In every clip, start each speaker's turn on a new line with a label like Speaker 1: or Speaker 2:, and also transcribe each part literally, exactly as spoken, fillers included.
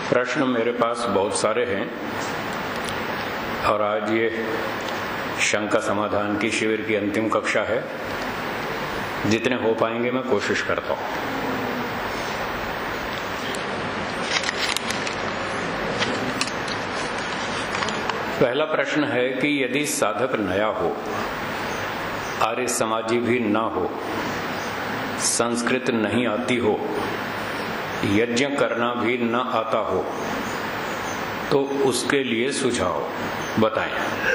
Speaker 1: प्रश्न मेरे पास बहुत सारे हैं और आज ये शंका समाधान की शिविर की अंतिम कक्षा है। जितने हो पाएंगे मैं कोशिश करता हूं। पहला प्रश्न है कि यदि साधक नया हो, आर्य समाजी भी ना हो, संस्कृत नहीं आती हो, यज्ञ करना भी न आता हो, तो उसके लिए सुझाव बताएं।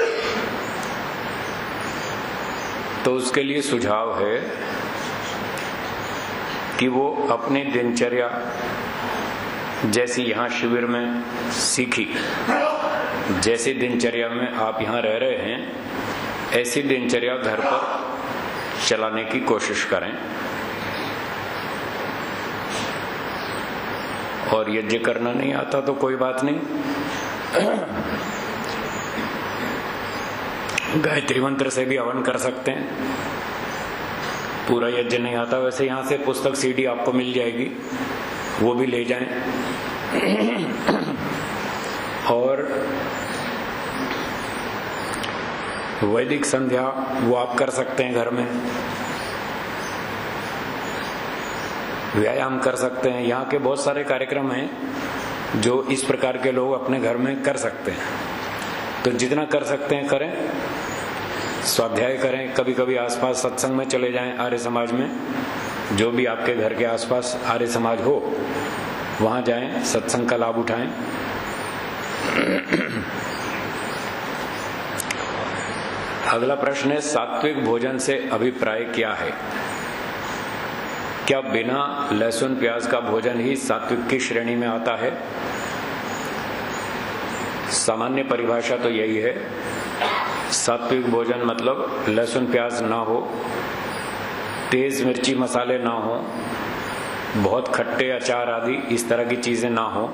Speaker 1: तो उसके लिए सुझाव है कि वो अपनी दिनचर्या जैसी यहां शिविर में सीखी, जैसी दिनचर्या में आप यहां रह रहे हैं, ऐसी दिनचर्या घर पर चलाने की कोशिश करें। और यज्ञ करना नहीं आता तो कोई बात नहीं, गायत्री मंत्र से भी हवन कर सकते हैं। पूरा यज्ञ नहीं आता, वैसे यहां से पुस्तक सीडी आपको मिल जाएगी, वो भी ले जाएं। और वैदिक संध्या वो आप कर सकते हैं घर में, व्यायाम कर सकते हैं। यहाँ के बहुत सारे कार्यक्रम हैं जो इस प्रकार के लोग अपने घर में कर सकते हैं, तो जितना कर सकते हैं करें। स्वाध्याय करें, कभी कभी आसपास सत्संग में चले जाएं आर्य समाज में, जो भी आपके घर के आसपास आर्य समाज हो वहां जाएं, सत्संग का लाभ उठाएं। अगला प्रश्न है, सात्विक भोजन से अभिप्राय क्या है? क्या बिना लहसुन प्याज का भोजन ही सात्विक की श्रेणी में आता है? सामान्य परिभाषा तो यही है, सात्विक भोजन मतलब लहसुन प्याज ना हो, तेज मिर्ची मसाले ना हो, बहुत खट्टे अचार आदि इस तरह की चीजें ना हो,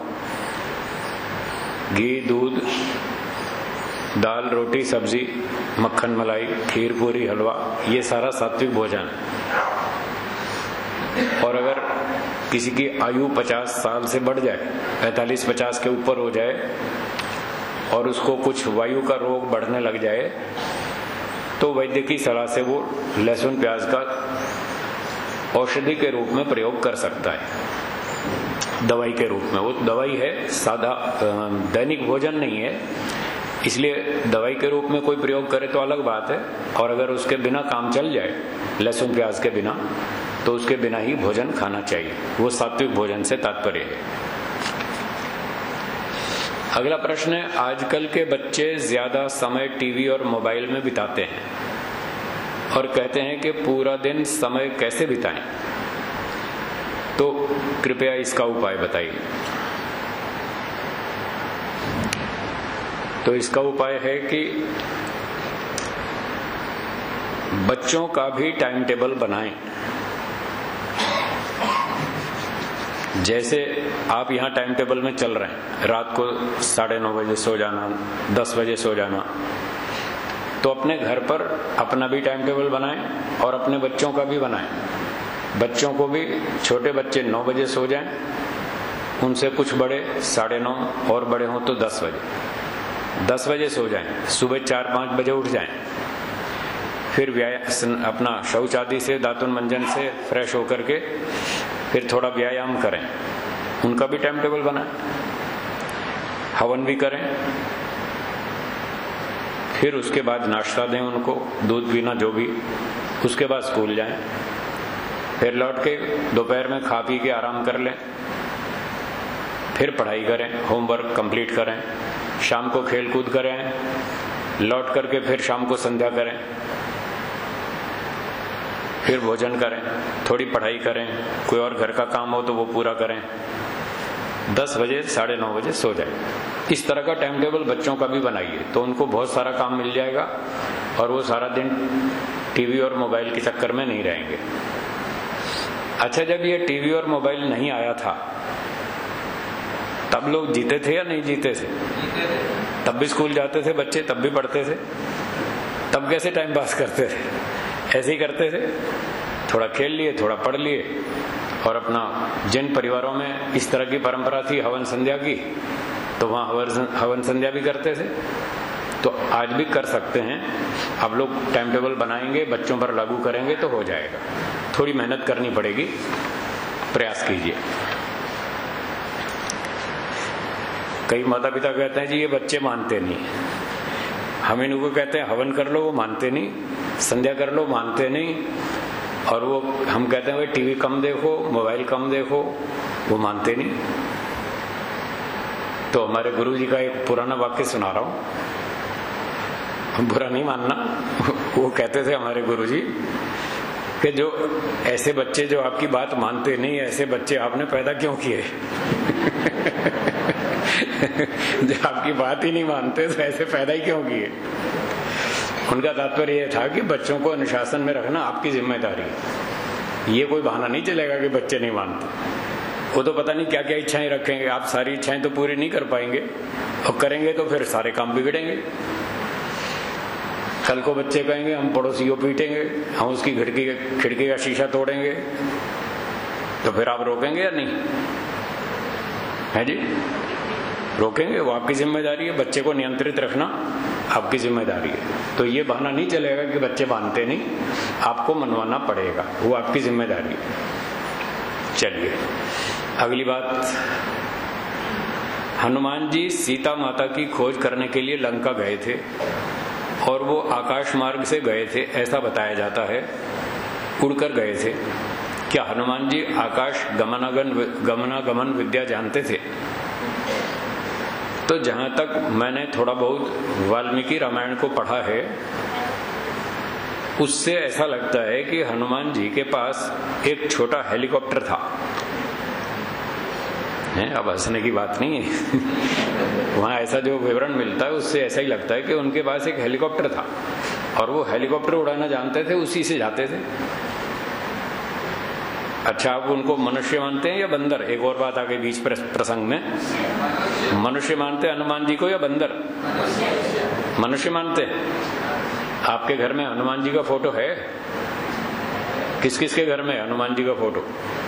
Speaker 1: घी दूध दाल रोटी सब्जी मक्खन मलाई खीर पूरी हलवा, ये सारा सात्विक भोजन है। और अगर किसी की आयु पचास साल से बढ़ जाए, पैंतालीस पचास के ऊपर हो जाए और उसको कुछ वायु का रोग बढ़ने लग जाए, तो वैद्य की सलाह से वो लहसुन प्याज का औषधि के रूप में प्रयोग कर सकता है, दवाई के रूप में। वो दवाई है, सादा दैनिक भोजन नहीं है, इसलिए दवाई के रूप में कोई प्रयोग करे तो अलग बात है। और अगर उसके बिना काम चल जाए, लहसुन प्याज के बिना, तो उसके बिना ही भोजन खाना चाहिए। वो सात्विक भोजन से तात्पर्य है। अगला प्रश्न है, आजकल के बच्चे ज्यादा समय टीवी और मोबाइल में बिताते हैं और कहते हैं कि पूरा दिन समय कैसे बिताएं, तो कृपया इसका उपाय बताइए। तो इसका उपाय है कि बच्चों का भी टाइम टेबल बनाएं। जैसे आप यहाँ टाइम टेबल में चल रहे हैं, रात को साढ़े नौ बजे सो जाना, दस बजे सो जाना, तो अपने घर पर अपना भी टाइम टेबल बनाएं और अपने बच्चों का भी बनाएं। बच्चों को भी, छोटे बच्चे नौ बजे सो जाएं, उनसे कुछ बड़े साढ़े नौ, और बड़े हों तो दस बजे दस बजे सो जाएं, सुबह चार पाँच बजे उठ जाएं, फिर व्यायाम अपना शौच आदि से दातुन मंजन से फ्रेश होकर के फिर थोड़ा व्यायाम करें, उनका भी टाइम टेबल बनाएं, हवन भी करें, फिर उसके बाद नाश्ता दें उनको, दूध पीना जो भी, उसके बाद स्कूल जाएं, फिर लौट के दोपहर में खा पी के आराम कर लें, फिर पढ़ाई करें, होमवर्क कंप्लीट करें, शाम को खेल कूद करें, लौट करके फिर शाम को संध्या करें, फिर भोजन करें, थोड़ी पढ़ाई करें, कोई और घर का काम हो तो वो पूरा करें, दस बजे साढ़े नौ बजे सो जाए। इस तरह का टाइम टेबल बच्चों का भी बनाइए, तो उनको बहुत सारा काम मिल जाएगा और वो सारा दिन टीवी और मोबाइल के चक्कर में नहीं रहेंगे। अच्छा, जब ये टीवी और मोबाइल नहीं आया था तब लोग जीते थे या नहीं जीते थे? तब भी स्कूल जाते थे बच्चे, तब भी पढ़ते थे। तब कैसे टाइम पास करते थे? ऐसे ही करते थे, थोड़ा खेल लिए, थोड़ा पढ़ लिए, और अपना जिन परिवारों में इस तरह की परंपरा थी हवन संध्या की, तो वहां हवन संध्या भी करते थे। तो आज भी कर सकते हैं। आप लोग टाइम टेबल बनाएंगे, बच्चों पर लागू करेंगे तो हो जाएगा। थोड़ी मेहनत करनी पड़ेगी, प्रयास कीजिए। कई माता पिता कहते हैं जी ये बच्चे मानते नहीं, हम इनको कहते हैं हवन कर लो, वो मानते नहीं, संध्या कर लो, मानते नहीं, और वो हम कहते हैं भाई टीवी कम देखो, मोबाइल कम देखो, वो मानते नहीं। तो हमारे गुरु जी का एक पुराना वाक्य सुना रहा हूं, बुरा नहीं मानना। वो कहते थे हमारे गुरु जी कि जो ऐसे बच्चे जो आपकी बात मानते नहीं, ऐसे बच्चे आपने पैदा क्यों किए? जो आपकी बात ही नहीं मानते तो ऐसे पैदा ही क्यों किए? उनका तात्पर्य यह था कि बच्चों को अनुशासन में रखना आपकी जिम्मेदारी है। ये कोई बहाना नहीं चलेगा कि बच्चे नहीं मानते। वो तो पता नहीं क्या क्या इच्छाएं रखेंगे, आप सारी इच्छाएं तो पूरी नहीं कर पाएंगे, और करेंगे तो फिर सारे काम बिगड़ेंगे। कल को बच्चे कहेंगे हम पड़ोसी को पीटेंगे, हम उसकी खिड़की खिड़की का शीशा तोड़ेंगे, तो फिर आप रोकेंगे या नहीं? है जी, रोकेंगे। वो आपकी जिम्मेदारी है, बच्चे को नियंत्रित रखना आपकी जिम्मेदारी है। तो ये बहाना नहीं चलेगा कि बच्चे मानते नहीं, आपको मनवाना पड़ेगा, वो आपकी जिम्मेदारी है। चलिए अगली बात, हनुमान जी सीता माता की खोज करने के लिए लंका गए थे और वो आकाश मार्ग से गए थे, ऐसा बताया जाता है, उड़कर गए थे। क्या हनुमान जी आकाश गमनागन गमनागमन विद्या जानते थे? तो जहां तक मैंने थोड़ा बहुत वाल्मीकि रामायण को पढ़ा है, उससे ऐसा लगता है कि हनुमान जी के पास एक छोटा हेलीकॉप्टर था। है, अब हंसने की बात नहीं है। वहां ऐसा जो विवरण मिलता है उससे ऐसा ही लगता है कि उनके पास एक हेलीकॉप्टर था और वो हेलीकॉप्टर उड़ाना जानते थे, उसी से जाते थे। अच्छा, आप उनको मनुष्य मानते हैं या बंदर? एक और बात आ गई बीच प्रसंग में, मनुष्य मानते हैं हनुमान जी को या बंदर? मनुष्य मानते हैं। आपके घर में हनुमान जी का फोटो है? किस किस के घर में हनुमान जी का फोटो?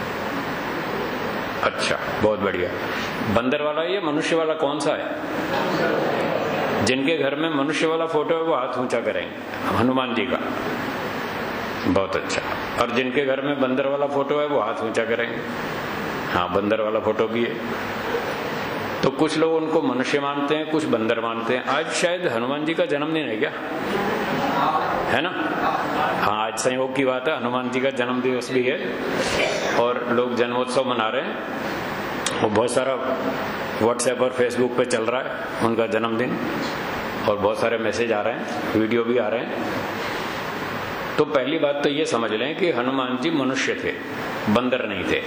Speaker 1: अच्छा, बहुत बढ़िया। बंदर वाला या मनुष्य वाला कौन सा है? जिनके घर में मनुष्य वाला फोटो है वो हाथ ऊंचा करेंगे, हनुमान जी का। बहुत अच्छा। और जिनके घर में बंदर वाला फोटो है वो हाथ ऊंचा करेंगे। हाँ, बंदर वाला फोटो भी है। तो कुछ लोग उनको मनुष्य मानते हैं, कुछ बंदर मानते हैं। आज शायद हनुमान जी का जन्मदिन है क्या? है ना? हाँ, आज संयोग की बात है, हनुमान जी का जन्म दिवस भी है और लोग जन्मोत्सव मना रहे हैं। वो बहुत सारा व्हाट्सएप और फेसबुक पे चल रहा है उनका जन्मदिन, और बहुत सारे मैसेज आ रहे हैं, वीडियो भी आ रहे हैं। तो पहली बात तो ये समझ लें कि हनुमान जी मनुष्य थे, बंदर नहीं थे,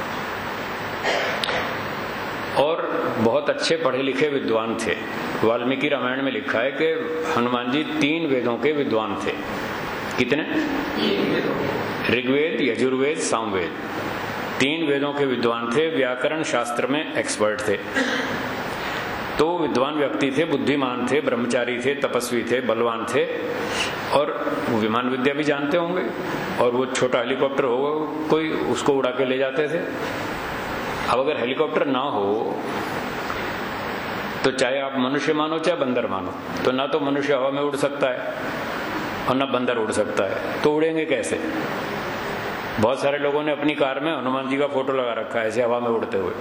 Speaker 1: और बहुत अच्छे पढ़े लिखे विद्वान थे। वाल्मीकि रामायण में लिखा है कि हनुमान जी तीन वेदों के विद्वान थे। कितने? ऋग्वेद, यजुर्वेद, सामवेद, तीन वेदों के विद्वान थे। व्याकरण शास्त्र में एक्सपर्ट थे। तो विद्वान व्यक्ति थे, बुद्धिमान थे, ब्रह्मचारी थे, तपस्वी थे, बलवान थे, और विमान विद्या भी जानते होंगे। और वो छोटा हेलीकॉप्टर होगा कोई, उसको उड़ा के ले जाते थे। अब अगर हेलीकॉप्टर ना हो तो चाहे आप मनुष्य मानो चाहे बंदर मानो, तो ना तो मनुष्य हवा में उड़ सकता है और ना बंदर उड़ सकता है। तो उड़ेंगे कैसे? बहुत सारे लोगों ने अपनी कार में हनुमान जी का फोटो लगा रखा है ऐसे हवा में उड़ते हुए।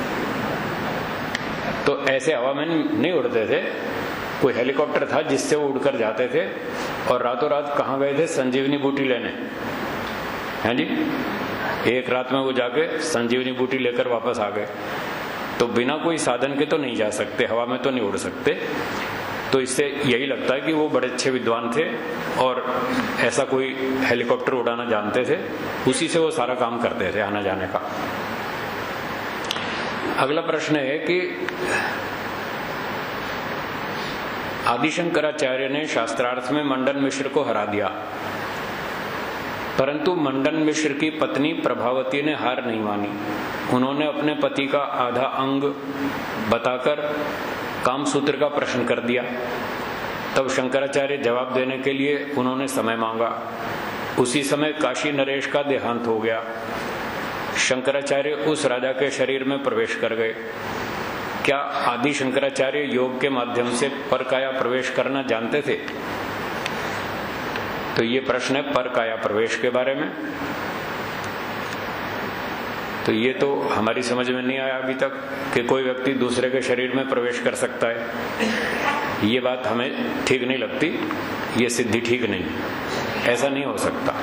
Speaker 1: तो ऐसे हवा में नहीं उड़ते थे, कोई हेलीकॉप्टर था जिससे वो उड़कर जाते थे। और रातों रात कहाँ गए थे? संजीवनी बूटी लेने। हैं जी, एक रात में वो जाके संजीवनी बूटी लेकर वापस आ गए। तो बिना कोई साधन के तो नहीं जा सकते, हवा में तो नहीं उड़ सकते। तो इससे यही लगता है कि वो बड़े अच्छे विद्वान थे और ऐसा कोई हेलीकॉप्टर उड़ाना जानते थे, उसी से वो सारा काम करते थे आना जाने का। अगला प्रश्न है कि आदिशंकराचार्य ने शास्त्रार्थ में मंडन मिश्र को हरा दिया, परंतु मंडन मिश्र की पत्नी प्रभावती ने हार नहीं मानी। उन्होंने अपने पति का आधा अंग बताकर कामसूत्र का प्रश्न कर दिया। तब शंकराचार्य जवाब देने के लिए उन्होंने समय मांगा। उसी समय काशी नरेश का देहांत हो गया। शंकराचार्य उस राजा के शरीर में प्रवेश कर गए। क्या आदि शंकराचार्य योग के माध्यम से परकाया प्रवेश करना जानते थे? तो ये प्रश्न है परकाया प्रवेश के बारे में। तो ये तो हमारी समझ में नहीं आया अभी तक कि कोई व्यक्ति दूसरे के शरीर में प्रवेश कर सकता है। ये बात हमें ठीक नहीं लगती, ये सिद्धि ठीक नहीं, ऐसा नहीं हो सकता।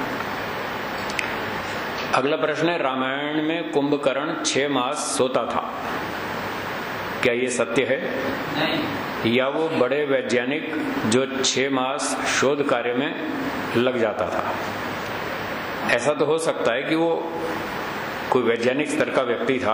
Speaker 1: अगला प्रश्न है, रामायण में कुंभकर्ण छह मास सोता था, क्या ये सत्य है? नहीं। या वो बड़े वैज्ञानिक जो छह मास शोध कार्य में लग जाता था? ऐसा तो हो सकता है कि वो कोई वैज्ञानिक स्तर का व्यक्ति था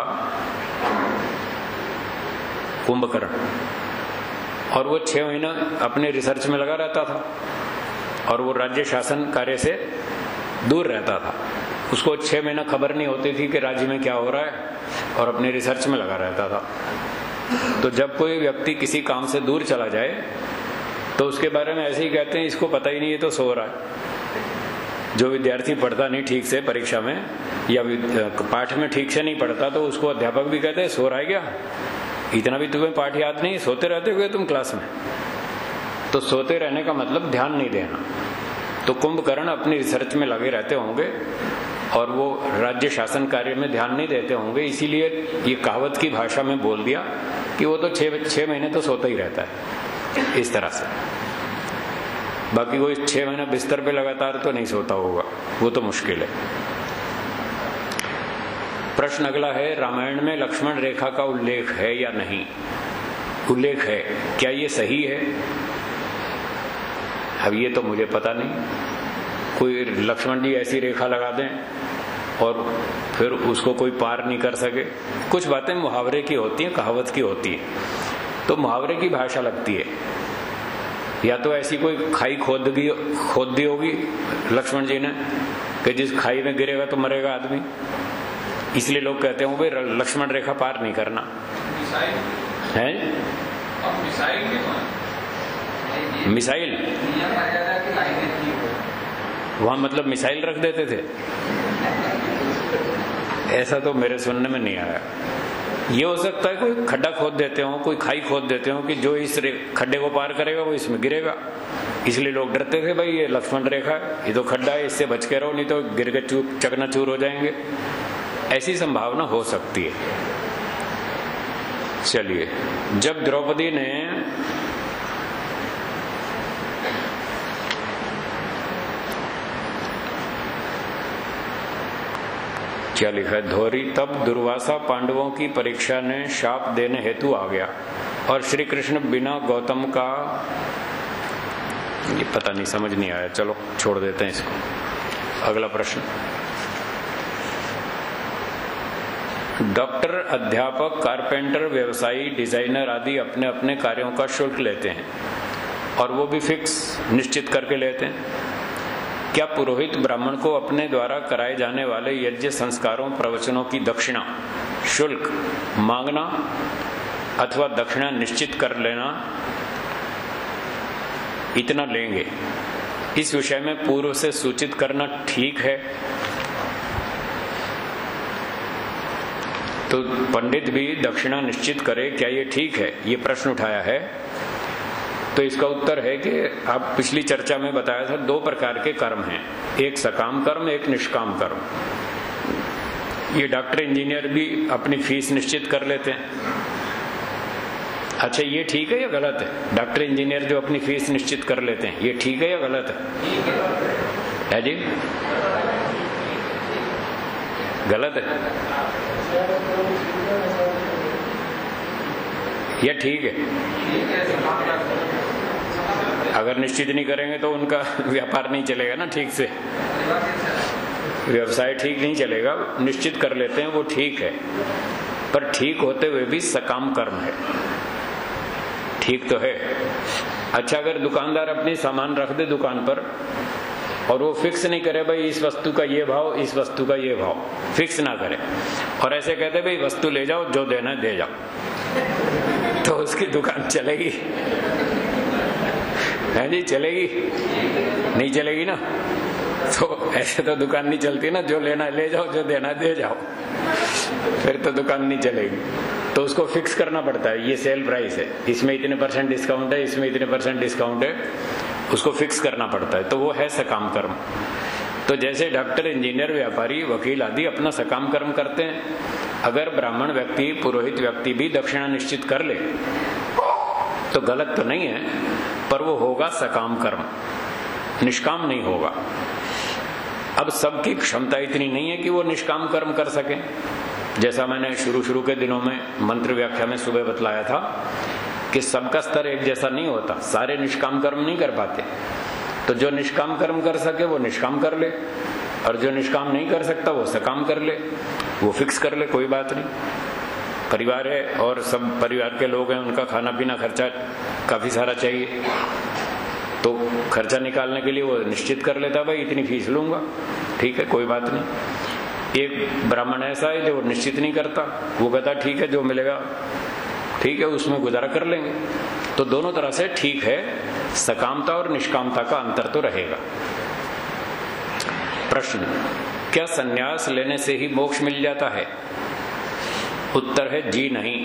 Speaker 1: कुंभकर्ण, और वो छह महीना अपने रिसर्च में लगा रहता था और वो राज्य शासन कार्य से दूर रहता था। उसको छह महीना खबर नहीं होती थी कि राज्य में क्या हो रहा है और अपने रिसर्च में लगा रहता था। तो जब कोई व्यक्ति किसी काम से दूर चला जाए तो उसके बारे में ऐसे ही कहते हैं, इसको पता ही नहीं, ये तो सो रहा है। जो विद्यार्थी पढ़ता नहीं ठीक से परीक्षा में या पाठ में ठीक से नहीं पढ़ता तो उसको अध्यापक भी कहते हैं सो रहा है क्या, इतना भी तुम्हें पाठ याद नहीं, सोते रहते हुए तुम क्लास में। तो सोते रहने का मतलब ध्यान नहीं देना। तो कुंभकर्ण अपनी रिसर्च में लगे रहते होंगे और वो राज्य शासन कार्य में ध्यान नहीं देते होंगे, इसीलिए ये कहावत की भाषा में बोल दिया कि वो तो छह छह महीने तो सोता ही रहता है, इस तरह से। बाकी कोई छह महीना बिस्तर पे लगातार तो नहीं सोता होगा, वो तो मुश्किल है। प्रश्न अगला है, रामायण में लक्ष्मण रेखा का उल्लेख है या नहीं? उल्लेख है, क्या ये सही है? अब ये तो मुझे पता नहीं। कोई लक्ष्मण जी ऐसी रेखा लगा दें और फिर उसको कोई पार नहीं कर सके। कुछ बातें मुहावरे की होती हैं, कहावत की होती है, तो मुहावरे की भाषा लगती है। या तो ऐसी कोई खाई खोद दी खोद दी होगी लक्ष्मण जी ने कि जिस खाई में गिरेगा तो मरेगा आदमी, इसलिए लोग कहते हैं भाई लक्ष्मण रेखा पार नहीं करना है। मिसाइल वहां मतलब मिसाइल रख देते थे, ऐसा तो मेरे सुनने में नहीं आया। ये हो सकता है कोई खड्डा खोद देते हो, कोई खाई खोद देते हो कि जो इस खड्डे को पार करेगा वो इसमें गिरेगा, इसलिए लोग डरते थे भाई ये लक्ष्मण रेखा है, ये तो खड्डा है, इससे बच के रहो नहीं तो गिर के चूर चकनाचूर हो जाएंगे। ऐसी संभावना हो सकती है। चलिए, जब द्रौपदी ने क्या लिखा है, धोरी, तब दुर्वासा पांडवों की परीक्षा ने शाप देने हेतु आ गया और श्री कृष्ण बिना गौतम का, ये पता नहीं, समझ नहीं आया, चलो छोड़ देते हैं इसको। अगला प्रश्न, डॉक्टर, अध्यापक, कारपेंटर, व्यवसायी, डिजाइनर आदि अपने अपने कार्यों का शुल्क लेते हैं और वो भी फिक्स निश्चित करके लेते हैं। क्या पुरोहित ब्राह्मण को अपने द्वारा कराए जाने वाले यज्ञ संस्कारों प्रवचनों की दक्षिणा शुल्क मांगना अथवा दक्षिणा निश्चित कर लेना, इतना लेंगे, इस विषय में पूर्व से सूचित करना ठीक है? तो पंडित भी दक्षिणा निश्चित करे, क्या ये ठीक है? ये प्रश्न उठाया है। तो इसका उत्तर है कि आप पिछली चर्चा में बताया था दो प्रकार के कर्म हैं, एक सकाम कर्म, एक निष्काम कर्म। ये डॉक्टर इंजीनियर भी अपनी फीस निश्चित कर लेते हैं। अच्छा, ये ठीक है या गलत है? डॉक्टर इंजीनियर जो अपनी फीस निश्चित कर लेते हैं, ये ठीक है या गलत है? है जी, गलत है या ठीक है? अगर निश्चित नहीं करेंगे तो उनका व्यापार नहीं चलेगा ना ठीक से, व्यवसाय ठीक नहीं चलेगा। निश्चित कर लेते हैं वो ठीक है, पर ठीक होते हुए भी सकाम कर्म है, ठीक तो है। अच्छा, अगर दुकानदार अपनी सामान रख दे दुकान पर और वो फिक्स नहीं करे भाई इस वस्तु का ये भाव, इस वस्तु का ये भाव, फिक्स ना करे और ऐसे कहते भाई वस्तु ले जाओ, जो देना है दे जाओ, तो उसकी दुकान चलेगी? है जी, चलेगी? नहीं चलेगी ना। तो ऐसे तो दुकान नहीं चलती ना, जो लेना ले जाओ, जो देना दे जाओ, फिर तो दुकान नहीं चलेगी। तो उसको फिक्स करना पड़ता है, ये सेल प्राइस है, इसमें इतने परसेंट डिस्काउंट है, इसमें इतने परसेंट डिस्काउंट है, उसको फिक्स करना पड़ता है। तो वो है सकाम कर्म। तो जैसे डॉक्टर, इंजीनियर, व्यापारी, वकील आदि अपना सकाम कर्म करते हैं, अगर ब्राह्मण व्यक्ति, पुरोहित व्यक्ति भी दक्षिणा निश्चित कर ले तो गलत तो नहीं है, पर वो होगा सकाम कर्म, निष्काम नहीं होगा। अब सबकी क्षमता इतनी नहीं है कि वो निष्काम कर्म कर सके। जैसा मैंने शुरू शुरू के दिनों में मंत्र व्याख्या में सुबह बतलाया था कि सबका स्तर एक जैसा नहीं होता, सारे निष्काम कर्म नहीं कर पाते। तो जो निष्काम कर्म कर सके वो निष्काम कर ले, और जो निष्काम नहीं कर सकता वो सकाम कर ले, वो फिक्स कर ले, कोई बात नहीं। परिवार है और सब परिवार के लोग हैं, उनका खाना पीना खर्चा काफी सारा चाहिए, तो खर्चा निकालने के लिए वो निश्चित कर लेता, भाई इतनी फीस लूंगा, ठीक है, कोई बात नहीं। एक ब्राह्मण ऐसा है जो वो निश्चित नहीं करता, वो कहता ठीक है जो मिलेगा ठीक है, उसमें गुजारा कर लेंगे। तो दोनों तरह से ठीक है, सकामता और निष्कामता का अंतर तो रहेगा। प्रश्न, क्या संन्यास लेने से ही मोक्ष मिल जाता है? उत्तर है जी नहीं।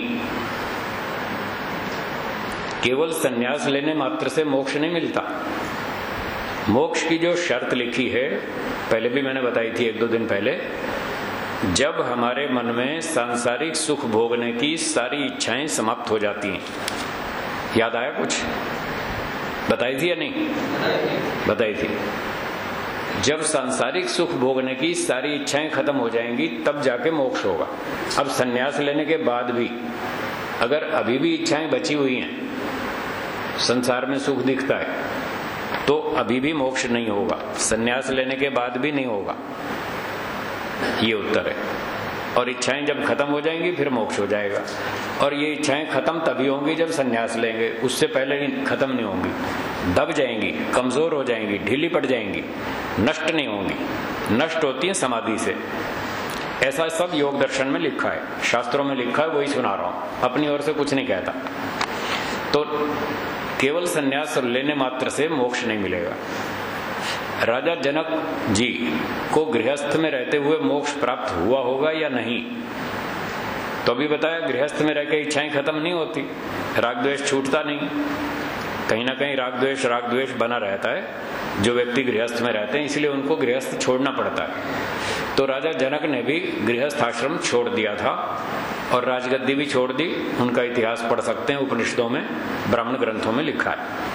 Speaker 1: केवल संन्यास लेने मात्र से मोक्ष नहीं मिलता। मोक्ष की जो शर्त लिखी है, पहले भी मैंने बताई थी एक दो दिन पहले, जब हमारे मन में सांसारिक सुख भोगने की सारी इच्छाएं समाप्त हो जाती हैं। याद आया कुछ? बताई थी या नहीं? बताई थी। जब सांसारिक सुख भोगने की सारी इच्छाएं खत्म हो जाएंगी तब जाके मोक्ष होगा। अब संन्यास लेने के बाद भी अगर अभी भी इच्छाएं बची हुई हैं, संसार में सुख दिखता है, तो अभी भी मोक्ष नहीं होगा, संन्यास लेने के बाद भी नहीं होगा, ये उत्तर है। और इच्छाएं जब खत्म हो जाएंगी फिर मोक्ष हो जाएगा। और ये इच्छाएं खत्म तभी होंगी जब संन्यास लेंगे, उससे पहले खत्म नहीं होंगी, दब जाएंगी, कमजोर हो जाएंगी, ढीली पड़ जाएंगी, नष्ट नहीं होंगी। नष्ट होती है समाधि से। ऐसा सब योग दर्शन में लिखा है, शास्त्रों में लिखा है, वही सुना रहा हूं, अपनी ओर से कुछ नहीं कहता। तो केवल संन्यास लेने मात्र से मोक्ष नहीं मिलेगा। राजा जनक जी को गृहस्थ में रहते हुए मोक्ष प्राप्त हुआ होगा या नहीं? तो अभी बताया, गृहस्थ में रहकर इच्छाएं खत्म नहीं होती, राग द्वेष छूटता नहीं, कहीं ना कहीं राग द्वेष राग द्वेष बना रहता है जो व्यक्ति गृहस्थ में रहते हैं, इसलिए उनको गृहस्थ छोड़ना पड़ता है। तो राजा जनक ने भी गृहस्थ आश्रम छोड़ दिया था और राजगद्दी भी छोड़ दी। उनका इतिहास पढ़ सकते हैं, उपनिषदों में, ब्राह्मण ग्रंथों में लिखा है।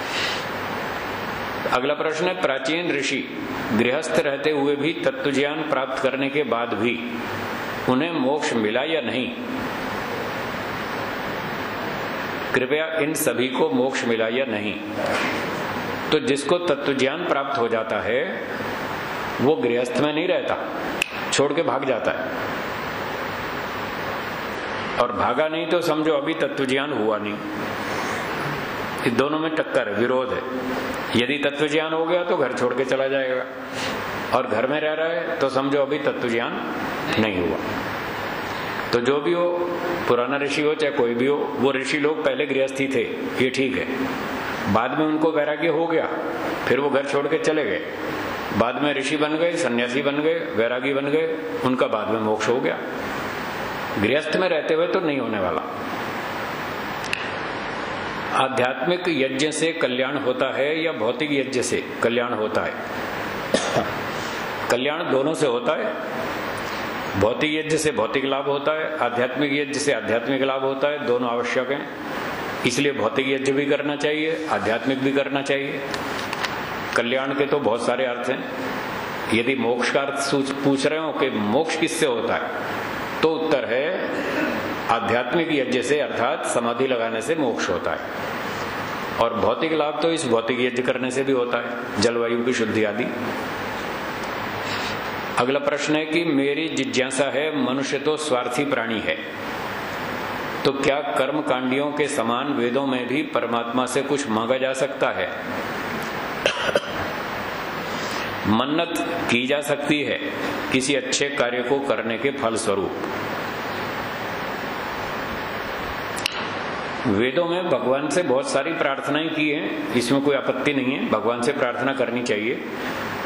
Speaker 1: अगला प्रश्न है, प्राचीन ऋषि गृहस्थ रहते हुए भी तत्वज्ञान प्राप्त करने के बाद भी उन्हें मोक्ष मिला या नहीं? कृपया इन सभी को मोक्ष मिला या नहीं? तो जिसको तत्वज्ञान प्राप्त हो जाता है वो गृहस्थ में नहीं रहता, छोड़ के भाग जाता है। और भागा नहीं तो समझो अभी तत्वज्ञान हुआ नहीं। इस दोनों में टक्कर है, विरोध है। यदि तत्वज्ञान हो गया तो घर छोड़ के चला जाएगा, और घर में रह रहा है तो समझो अभी तत्वज्ञान नहीं हुआ। तो जो भी हो, पुराना ऋषि हो चाहे कोई भी हो, वो ऋषि लोग पहले गृहस्थी थे, ये ठीक है। बाद में उनको वैराग्य हो गया, फिर वो घर छोड़ के चले गए, बाद में ऋषि बन गए, सन्यासी बन गए, वैरागी बन गए, उनका बाद में मोक्ष हो गया। गृहस्थ में रहते हुए तो नहीं होने वाला। आध्यात्मिक यज्ञ से कल्याण होता है या भौतिक यज्ञ से कल्याण होता है? कल्याण दोनों से होता है। भौतिक यज्ञ से भौतिक लाभ होता है, आध्यात्मिक यज्ञ से आध्यात्मिक लाभ होता है, दोनों आवश्यक हैं। इसलिए भौतिक यज्ञ भी करना चाहिए, आध्यात्मिक भी करना चाहिए। कल्याण के तो बहुत सारे अर्थ हैं। यदि मोक्ष का अर्थ पूछ रहे हो कि मोक्ष किससे होता है, तो उत्तर है आध्यात्मिक यज्ञ से, अर्थात समाधि लगाने से मोक्ष होता है। और भौतिक लाभ तो इस भौतिक यज्ञ करने से भी होता है, जलवायु की शुद्धि आदि। अगला प्रश्न है कि मेरी जिज्ञासा है, मनुष्य तो स्वार्थी प्राणी है, तो क्या कर्म कांडियों के समान वेदों में भी परमात्मा से कुछ मांगा जा सकता है? मन्नत की जा सकती है किसी अच्छे कार्य को करने के फल स्वरूप। वेदों में भगवान से बहुत सारी प्रार्थनाएं की हैं, इसमें कोई आपत्ति नहीं है, भगवान से प्रार्थना करनी चाहिए।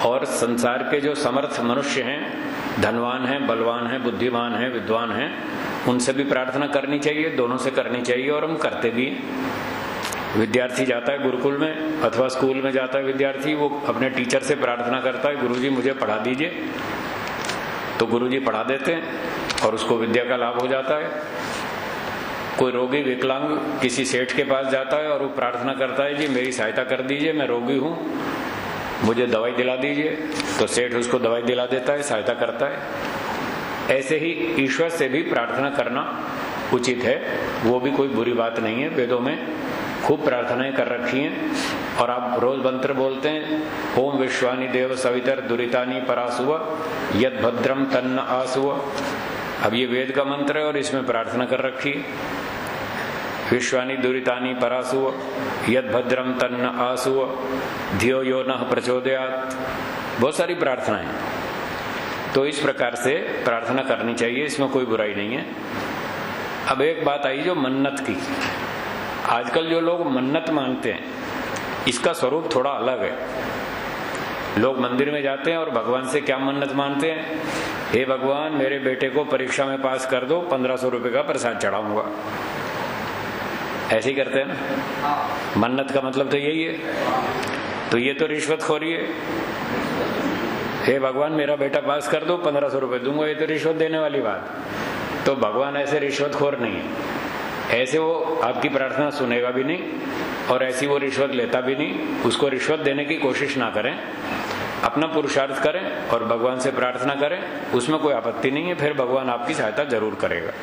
Speaker 1: और संसार के जो समर्थ मनुष्य हैं, धनवान हैं, बलवान हैं, बुद्धिमान हैं, विद्वान हैं, उनसे भी प्रार्थना करनी चाहिए, दोनों से करनी चाहिए और हम करते भी हैं। विद्यार्थी जाता है गुरुकुल में अथवा स्कूल में जाता है विद्यार्थी, वो अपने टीचर से प्रार्थना करता है, गुरुजी मुझे पढ़ा दीजिए, तो गुरुजी पढ़ा देते हैं और उसको विद्या का लाभ हो जाता है। कोई रोगी विकलांग किसी सेठ के पास जाता है और वो प्रार्थना करता है, जी मेरी सहायता कर दीजिए, मैं रोगी हूं, मुझे दवाई दिला दीजिए, तो सेठ उसको दवाई दिला देता है, सहायता करता है। ऐसे ही ईश्वर से भी प्रार्थना करना उचित है, वो भी कोई बुरी बात नहीं है। वेदों में खूब प्रार्थनाएं कर रखी हैं और आप रोज मंत्र बोलते हैं, ओम विश्वानि देव सवितर दुरितानि परासुव यद भद्रम तन्न आसुव। अब ये वेद का मंत्र है और इसमें प्रार्थना कर रखी है, विश्वानि दुरितानि परासुव यद भद्रम तन्न आसुव धियो यो नः प्रचोदयात्। बहुत सारी प्रार्थनाएं, तो इस प्रकार से प्रार्थना करनी चाहिए, इसमें कोई बुराई नहीं है। अब एक बात आई जो मन्नत की। आजकल जो लोग मन्नत मानते हैं, इसका स्वरूप थोड़ा अलग है। लोग मंदिर में जाते हैं और भगवान से क्या मन्नत मानते हैं, हे भगवान मेरे बेटे को परीक्षा में पास कर दो, पंद्रह सौ रुपए का प्रसाद चढ़ाऊंगा। ऐसे ही करते हैं ना, मन्नत का मतलब तो यही है। तो ये तो रिश्वतखोरी है। हे भगवान मेरा बेटा पास कर दो, पंद्रह सौ रुपए दूंगा, ये तो रिश्वत देने वाली बात। तो भगवान ऐसे रिश्वतखोर नहीं है, ऐसे वो आपकी प्रार्थना सुनेगा भी नहीं और ऐसी वो रिश्वत लेता भी नहीं। उसको रिश्वत देने की कोशिश ना करें, अपना पुरुषार्थ करें और भगवान से प्रार्थना करें, उसमें कोई आपत्ति नहीं है, फिर भगवान आपकी सहायता जरूर करेगा।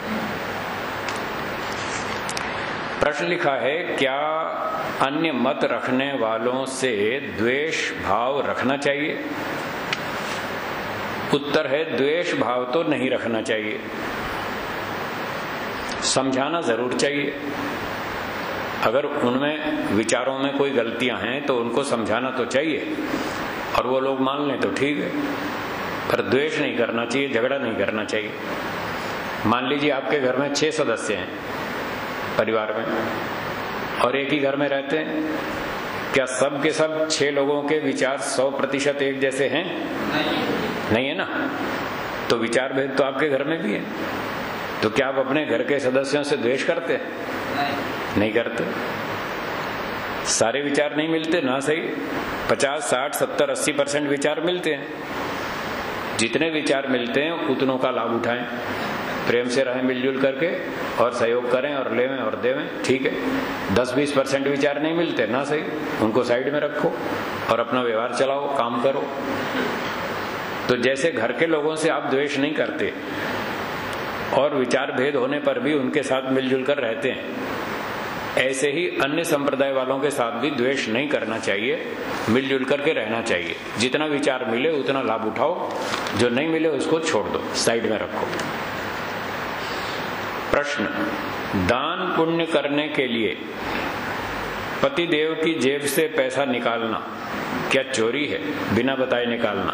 Speaker 1: प्रश्न लिखा है, क्या अन्य मत रखने वालों से द्वेष भाव रखना चाहिए? उत्तर है, द्वेष भाव तो नहीं रखना चाहिए, समझाना जरूर चाहिए। अगर उनमें विचारों में कोई गलतियां हैं तो उनको समझाना तो चाहिए और वो लोग मान लें तो ठीक है, पर द्वेष नहीं करना चाहिए, झगड़ा नहीं करना चाहिए। मान लीजिए आपके घर में छह सदस्य हैं परिवार में और एक ही घर में रहते हैं, क्या सब के सब छह लोगों के विचार सौ प्रतिशत एक जैसे हैं? नहीं, नहीं है ना। तो विचार भेद तो आपके घर में भी है, तो क्या आप अपने घर के सदस्यों से द्वेष करते हैं? नहीं, नहीं करते। सारे विचार नहीं मिलते ना, सही पचास साठ सत्तर अस्सी परसेंट विचार मिलते हैं। जितने विचार मिलते हैं उतनों का लाभ उठाएं, प्रेम से रहें मिलजुल करके और सहयोग करें और लेवें और देवें, ठीक है। दस बीस परसेंट विचार नहीं मिलते ना, सही, उनको साइड में रखो और अपना व्यवहार चलाओ, काम करो। तो जैसे घर के लोगों से आप द्वेष नहीं करते और विचार भेद होने पर भी उनके साथ मिलजुल कर रहते हैं, ऐसे ही अन्य संप्रदाय वालों के साथ भी द्वेष नहीं करना चाहिए, मिलजुल करके रहना चाहिए। जितना विचार मिले उतना लाभ उठाओ, जो नहीं मिले उसको छोड़ दो, साइड में रखो। प्रश्न, दान पुण्य करने के लिए पति देव की जेब से पैसा निकालना क्या चोरी है? बिना बताए निकालना।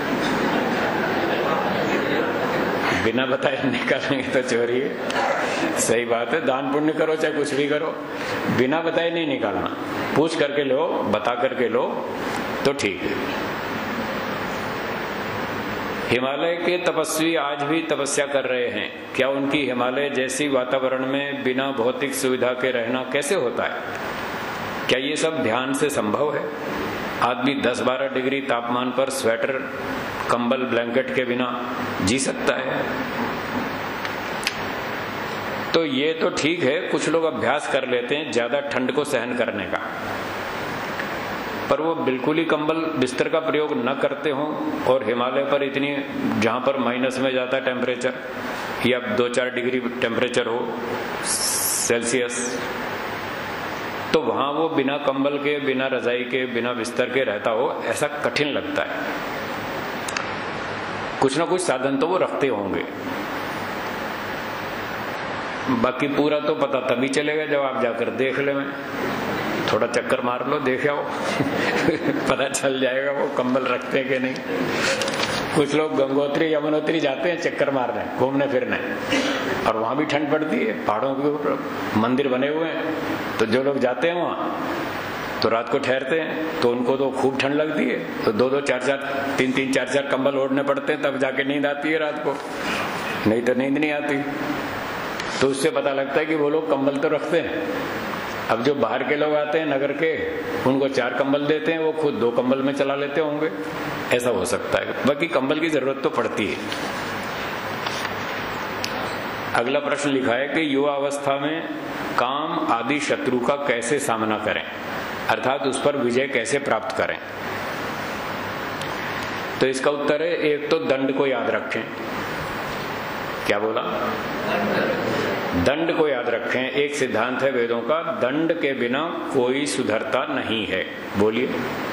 Speaker 1: बिना बताए निकालेंगे तो चोरी है, सही बात है। दान पुण्य करो चाहे कुछ भी करो, बिना बताए नहीं निकालना, पूछ करके लो, बता करके लो तो ठीक है। हिमालय के तपस्वी आज भी तपस्या कर रहे हैं, क्या उनकी हिमालय जैसी वातावरण में बिना भौतिक सुविधा के रहना कैसे होता है? क्या ये सब ध्यान से संभव है? आदमी दस बारह डिग्री तापमान पर स्वेटर कंबल ब्लैंकेट के बिना जी सकता है? तो ये तो ठीक है, कुछ लोग अभ्यास कर लेते हैं ज्यादा ठंड को सहन करने का, पर वो बिल्कुल ही कंबल बिस्तर का प्रयोग न करते हों और हिमालय पर इतनी, जहां पर माइनस में जाता है टेम्परेचर या दो चार डिग्री टेम्परेचर हो सेल्सियस, तो वहां वो बिना कंबल के, बिना रजाई के, बिना बिस्तर के रहता हो, ऐसा कठिन लगता है। कुछ ना कुछ साधन तो वो रखते होंगे, बाकी पूरा तो पता तभी चलेगा जब आप जाकर देख ले। में थोड़ा चक्कर मार लो, देख आओ पता चल जाएगा वो कंबल रखते हैं कि नहीं। कुछ लोग गंगोत्री यमुनोत्री जाते हैं चक्कर मारने, घूमने फिरने, और वहां भी ठंड पड़ती है, पहाड़ों के ऊपर मंदिर बने हुए हैं, तो जो लोग जाते हैं वहां तो रात को ठहरते हैं तो उनको तो खूब ठंड लगती है, तो दो दो चार चार तीन तीन चार चार कंबल ओढ़ने पड़ते हैं, तब जाके नींद आती है रात को, नहीं तो नींद नहीं आती। तो उससे पता लगता है कि वो लोग कंबल तो रखते हैं। अब जो बाहर के लोग आते हैं नगर के, उनको चार कंबल देते हैं, वो खुद दो कंबल में चला लेते होंगे, ऐसा हो सकता है। बाकी कंबल की जरूरत तो पड़ती है। अगला प्रश्न लिखा है कि युवा अवस्था में काम आदि शत्रु का कैसे सामना करें, अर्थात उस पर विजय कैसे प्राप्त करें। तो इसका उत्तर है, एक तो दंड को याद रखें। क्या बोला? दंड को याद रखें। एक सिद्धांत है वेदों का, दंड के बिना कोई सुधरता नहीं है। बोलिए।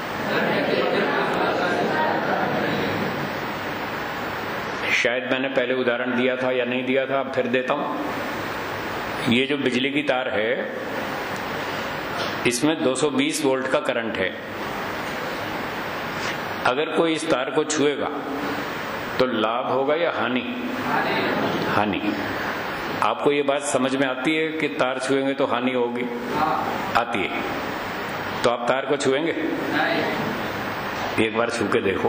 Speaker 1: शायद मैंने पहले उदाहरण दिया था या नहीं दिया था, अब फिर देता हूं। ये जो बिजली की तार है, इसमें दो सौ बीस वोल्ट का करंट है। अगर कोई इस तार को छुएगा तो लाभ होगा या हानि? हानि। आपको ये बात समझ में आती है कि तार छुएंगे तो हानि होगी? आती है। तो आप तार को छुएंगे? एक बार छू के देखो।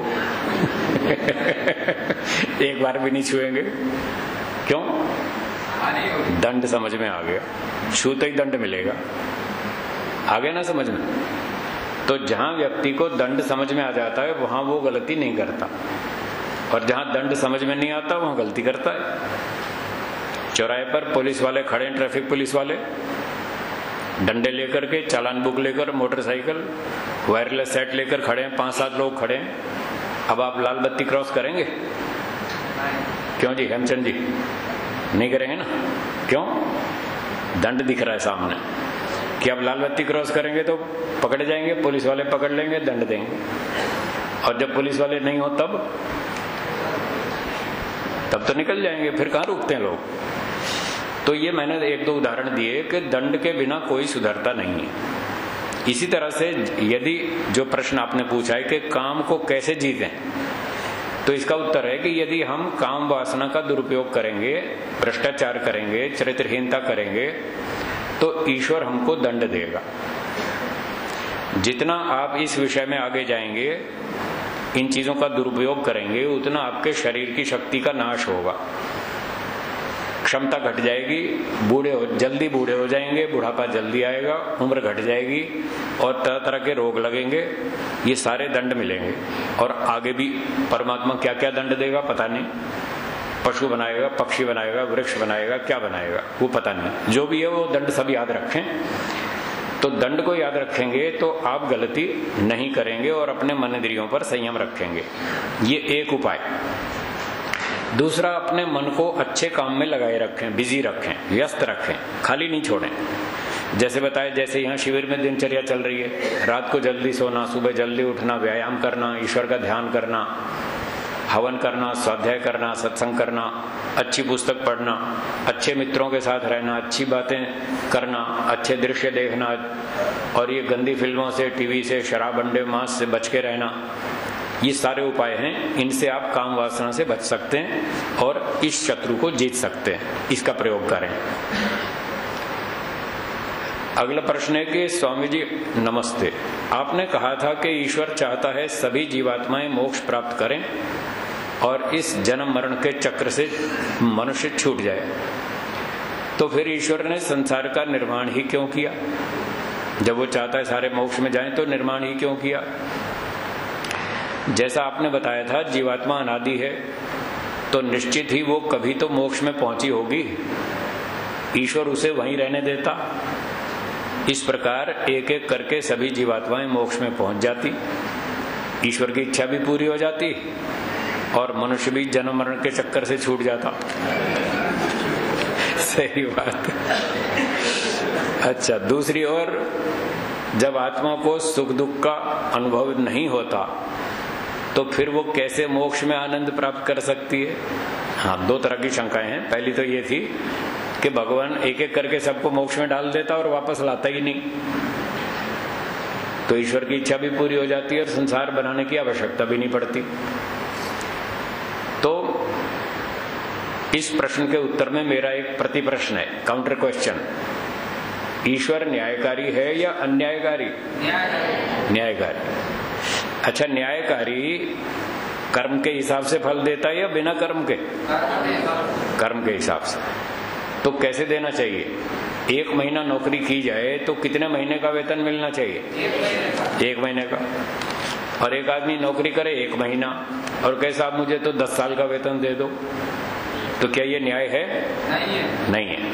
Speaker 1: एक बार भी नहीं छुएंगे। क्यों? दंड समझ में आ गया, छूते ही दंड मिलेगा। आ गया ना समझ में? तो जहां व्यक्ति को दंड समझ में आ जाता है वहां वो गलती नहीं करता, और जहां दंड समझ में नहीं आता वहां गलती करता है। चौराहे पर पुलिस वाले खड़े हैं, ट्रैफिक पुलिस वाले, डंडे लेकर के, चालान बुक लेकर, मोटरसाइकिल, वायरलेस सेट लेकर खड़े हैं, पांच सात लोग खड़े हैं। अब आप लाल बत्ती क्रॉस करेंगे? क्यों जी हेमचंद जी? नहीं करेंगे ना। क्यों? दंड दिख रहा है सामने कि अब लाल बत्ती क्रॉस करेंगे तो पकड़े जाएंगे, पुलिस वाले पकड़ लेंगे, दंड देंगे। और जब पुलिस वाले नहीं हो तब तब तो निकल जाएंगे, फिर कहां रुकते हैं लोग। तो ये मैंने एक दो उदाहरण दिए कि दंड के बिना कोई सुधरता नहीं है। इसी तरह से यदि जो प्रश्न आपने पूछा है कि काम को कैसे जीतें, तो इसका उत्तर है कि यदि हम काम वासना का दुरुपयोग करेंगे, भ्रष्टाचार करेंगे, चरित्रहीनता करेंगे, तो ईश्वर हमको दंड देगा। जितना आप इस विषय में आगे जाएंगे, इन चीजों का दुरुपयोग करेंगे, उतना आपके शरीर की शक्ति का नाश होगा, क्षमता घट जाएगी, बूढ़े हो जल्दी बूढ़े हो जाएंगे, बुढ़ापा जल्दी आएगा, उम्र घट जाएगी और तरह तरह के रोग लगेंगे। ये सारे दंड मिलेंगे। और आगे भी परमात्मा क्या क्या दंड देगा पता नहीं। पशु बनाएगा, पक्षी बनाएगा, वृक्ष बनाएगा, क्या बनाएगा वो पता नहीं। जो भी है वो दंड सब याद रखें। तो दंड को याद रखेंगे तो आप गलती नहीं करेंगे और अपने मन इंद्रियों पर संयम रखेंगे। ये एक उपाय। दूसरा, अपने मन को अच्छे काम में लगाए रखें, बिजी रखें, व्यस्त रखें, खाली नहीं छोड़ें। जैसे बताया, जैसे यहाँ शिविर में दिनचर्या चल रही है, रात को जल्दी सोना, सुबह जल्दी उठना, व्यायाम करना, ईश्वर का ध्यान करना, हवन करना, स्वाध्याय करना, सत्संग करना, अच्छी पुस्तक पढ़ना, अच्छे मित्रों के साथ रहना, अच्छी बातें करना, अच्छे दृश्य देखना, और ये गंदी फिल्मों से, टीवी से, शराब, अंडे, मांस से बच के रहना। ये सारे उपाय हैं। इनसे आप काम वासना से बच सकते हैं और इस शत्रु को जीत सकते हैं। इसका प्रयोग करें। अगला प्रश्न है कि स्वामी जी नमस्ते, आपने कहा था कि ईश्वर चाहता है सभी जीवात्माएं मोक्ष प्राप्त करें और इस जन्म मरण के चक्र से मनुष्य छूट जाए। तो फिर ईश्वर ने संसार का निर्माण ही क्यों किया? जब वो चाहता है सारे मोक्ष में जाएं तो निर्माण ही क्यों किया? जैसा आपने बताया था, जीवात्मा अनादि है तो निश्चित ही वो कभी तो मोक्ष में पहुंची होगी, ईश्वर उसे वहीं रहने देता। इस प्रकार एक एक करके सभी जीवात्माएं मोक्ष में पहुंच जाती, ईश्वर की इच्छा भी पूरी हो जाती और मनुष्य भी जन्म मरण के चक्कर से छूट जाता। सही बात। अच्छा, दूसरी ओर जब आत्मा को सुख दुख का अनुभव नहीं होता तो फिर वो कैसे मोक्ष में आनंद प्राप्त कर सकती है? हाँ, दो तरह की शंकाएं हैं। पहली तो ये थी कि भगवान एक एक करके सबको मोक्ष में डाल देता और वापस लाता ही नहीं, तो ईश्वर की इच्छा भी पूरी हो जाती है और संसार बनाने की आवश्यकता भी नहीं पड़ती। तो इस प्रश्न के उत्तर में मेरा एक प्रति प्रश्न है, काउंटर क्वेश्चन, ईश्वर न्यायकारी है या अन्यायकारी? न्यायकारी। अच्छा, न्यायकारी कर्म के हिसाब से फल देता है या बिना कर्म के? कर्म के हिसाब से। तो कैसे देना चाहिए? एक महीना नौकरी की जाए तो कितने महीने का वेतन मिलना चाहिए? एक महीने का। और एक आदमी नौकरी करे एक महीना और कहे साहब मुझे तो दस साल का वेतन दे दो, तो क्या ये न्याय है? नहीं है। नहीं है।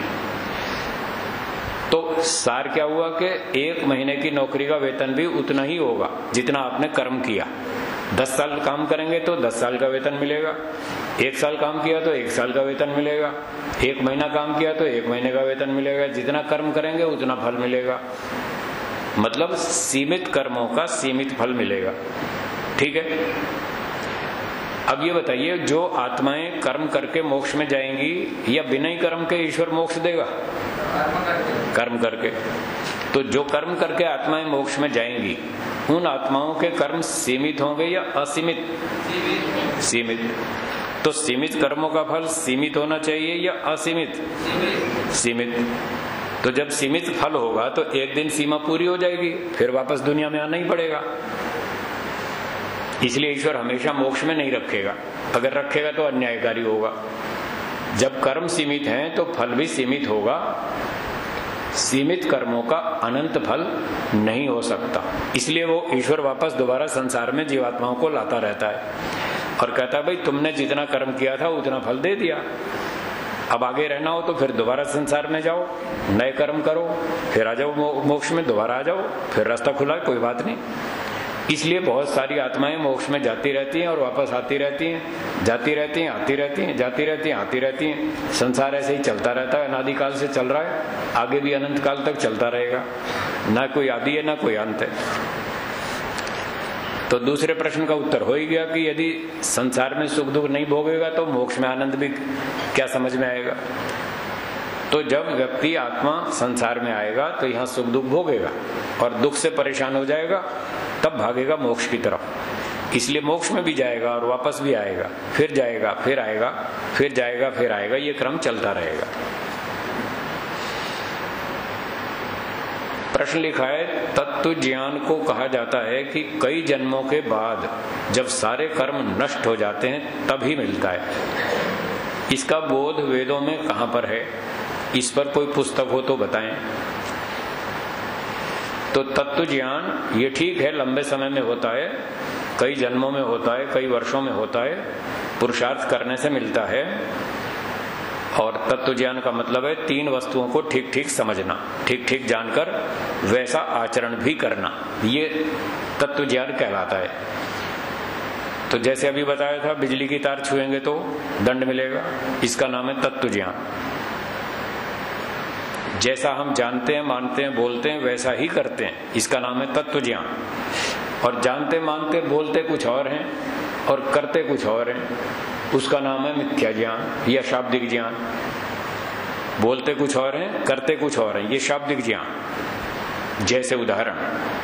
Speaker 1: तो सार क्या हुआ कि एक महीने की नौकरी का वेतन भी उतना ही होगा जितना आपने कर्म किया। दस साल काम करेंगे तो दस साल का वेतन मिलेगा, एक साल काम किया तो एक साल का वेतन मिलेगा, एक महीना काम किया तो एक महीने का वेतन मिलेगा। जितना कर्म करेंगे उतना फल मिलेगा। मतलब सीमित कर्मों का सीमित फल मिलेगा। ठीक है। अब ये बताइए, जो आत्माएं कर्म करके मोक्ष में जाएंगी या बिना ही कर्म के ईश्वर मोक्ष देगा? कर्म करके। कर्म करके। तो जो कर्म करके आत्माएं मोक्ष में जाएंगी उन आत्माओं के कर्म सीमित होंगे या असीमित? सीमित। सीमित। तो सीमित कर्मों का फल सीमित होना चाहिए या असीमित? सीमित। सीमित। तो जब सीमित फल होगा तो एक दिन सीमा पूरी हो जाएगी, फिर वापस दुनिया में आना ही पड़ेगा। इसलिए ईश्वर हमेशा मोक्ष में नहीं रखेगा। अगर रखेगा तो अन्यायकारी होगा। जब कर्म सीमित हैं तो फल भी सीमित होगा। सीमित कर्मों का अनंत फल नहीं हो सकता। इसलिए वो ईश्वर वापस दोबारा संसार में जीवात्माओं को लाता रहता है और कहता है भाई तुमने जितना कर्म किया था उतना फल दे दिया, अब आगे रहना हो तो फिर दोबारा संसार में जाओ, नए कर्म करो, फिर आ जाओ मोक्ष में, दोबारा आ जाओ, फिर रास्ता खुला है, कोई बात नहीं। इसलिए बहुत सारी आत्माएं मोक्ष में जाती रहती हैं और वापस आती रहती हैं, जाती रहती हैं, आती रहती हैं, जाती रहती हैं, आती रहती हैं। संसार ऐसे ही चलता रहता है, अनादिकाल से चल रहा है, आगे भी अनंत काल तक चलता रहेगा। ना कोई आदि है ना कोई अंत है। तो दूसरे प्रश्न का उत्तर हो ही गया कि यदि संसार में सुख दुख नहीं भोगेगा तो मोक्ष में आनंद भी क्या समझ में आएगा। तो जब व्यक्ति आत्मा संसार में आएगा तो यहाँ सुख दुख भोगेगा और दुख से परेशान हो जाएगा, तब भागेगा मोक्ष की तरफ। इसलिए मोक्ष में भी जाएगा और वापस भी आएगा, फिर जाएगा, फिर आएगा, फिर जाएगा, फिर आएगा, ये क्रम चलता रहेगा। प्रश्न लिखा है, तत्व ज्ञान को कहा जाता है कि कई जन्मों के बाद जब सारे कर्म नष्ट हो जाते हैं तभी मिलता है। इसका बोध वेदों में कहां पर है? इस पर कोई पुस्तक हो तो बताएं। तो तत्व ज्ञान ये ठीक है, लंबे समय में होता है, कई जन्मों में होता है, कई वर्षों में होता है, पुरुषार्थ करने से मिलता है। और तत्व ज्ञान का मतलब है तीन वस्तुओं को ठीक ठीक समझना, ठीक ठीक जानकर वैसा आचरण भी करना, ये तत्व ज्ञान कहलाता है। तो जैसे अभी बताया था, बिजली की तार छुएंगे तो दंड मिलेगा, इसका नाम है तत्व ज्ञान। जैसा हम जानते हैं, मानते हैं, बोलते हैं, वैसा ही करते हैं, इसका नाम है तत्व ज्ञान। और जानते, मानते, बोलते कुछ और हैं और करते कुछ और हैं, उसका नाम है मिथ्या ज्ञान या शाब्दिक ज्ञान। बोलते कुछ और हैं, करते कुछ और हैं, ये शाब्दिक ज्ञान। जैसे उदाहरण,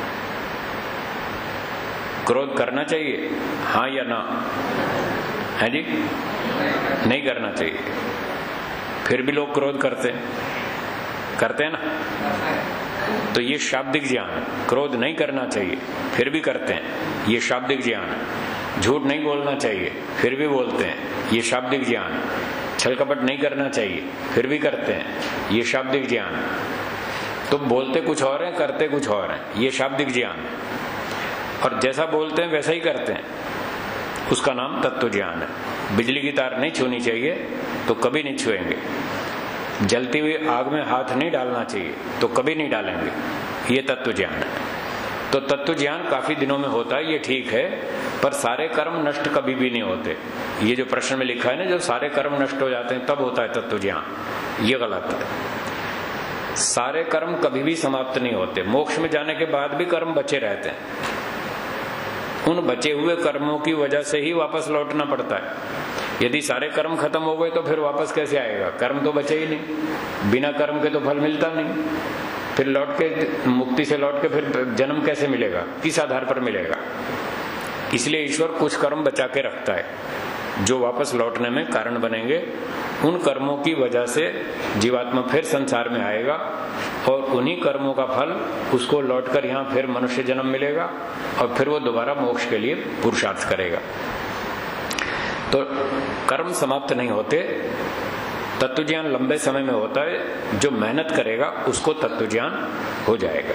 Speaker 1: क्रोध करना चाहिए, हाँ या ना? है जी? नहीं करना चाहिए। फिर भी लोग क्रोध करते हैं, करते हैं ना? तो ये शाब्दिक ज्ञान है। क्रोध नहीं करना चाहिए, फिर भी करते हैं, ये शाब्दिक ज्ञान है। झूठ नहीं बोलना चाहिए, फिर भी बोलते हैं, ये शाब्दिक ज्ञान है। छल कपट नहीं करना चाहिए, फिर भी करते हैं, ये शाब्दिक ज्ञान है। तो बोलते कुछ और हैं, करते कुछ और हैं, ये शाब्दिक ज्ञान है। और जैसा बोलते हैं वैसा ही करते हैं, उसका नाम तत्व ज्ञान है। बिजली की तार नहीं छूनी चाहिए तो कभी नहीं छुएंगे। जलती हुई आग में हाथ नहीं डालना चाहिए तो कभी नहीं डालेंगे, ये तत्व ज्ञान है। तो तत्व ज्ञान काफी दिनों में होता है, ये ठीक है, पर सारे कर्म नष्ट कभी भी नहीं होते। ये जो प्रश्न में लिखा है ना, जब सारे कर्म नष्ट हो जाते हैं तब होता है तत्व ज्ञान, ये गलत है। सारे कर्म कभी भी समाप्त नहीं होते। मोक्ष में जाने के बाद भी कर्म बचे रहते हैं। उन बचे हुए कर्मों की वजह से ही वापस लौटना पड़ता है। यदि सारे कर्म खत्म हो गए तो फिर वापस कैसे आएगा? कर्म तो बचे ही नहीं, बिना कर्म के तो फल मिलता नहीं। फिर लौट के, मुक्ति से लौट के फिर जन्म कैसे मिलेगा? किस आधार पर मिलेगा? इसलिए ईश्वर कुछ कर्म बचा के रखता है जो वापस लौटने में कारण बनेंगे। उन कर्मों की वजह से जीवात्मा फिर संसार में आएगा और उन्हीं कर्मों का फल उसको लौटकर यहाँ फिर मनुष्य जन्म मिलेगा और फिर वो दोबारा मोक्ष के लिए पुरुषार्थ करेगा। तो कर्म समाप्त नहीं होते, तत्व ज्ञान लंबे समय में होता है। जो मेहनत करेगा उसको तत्व ज्ञान हो जाएगा।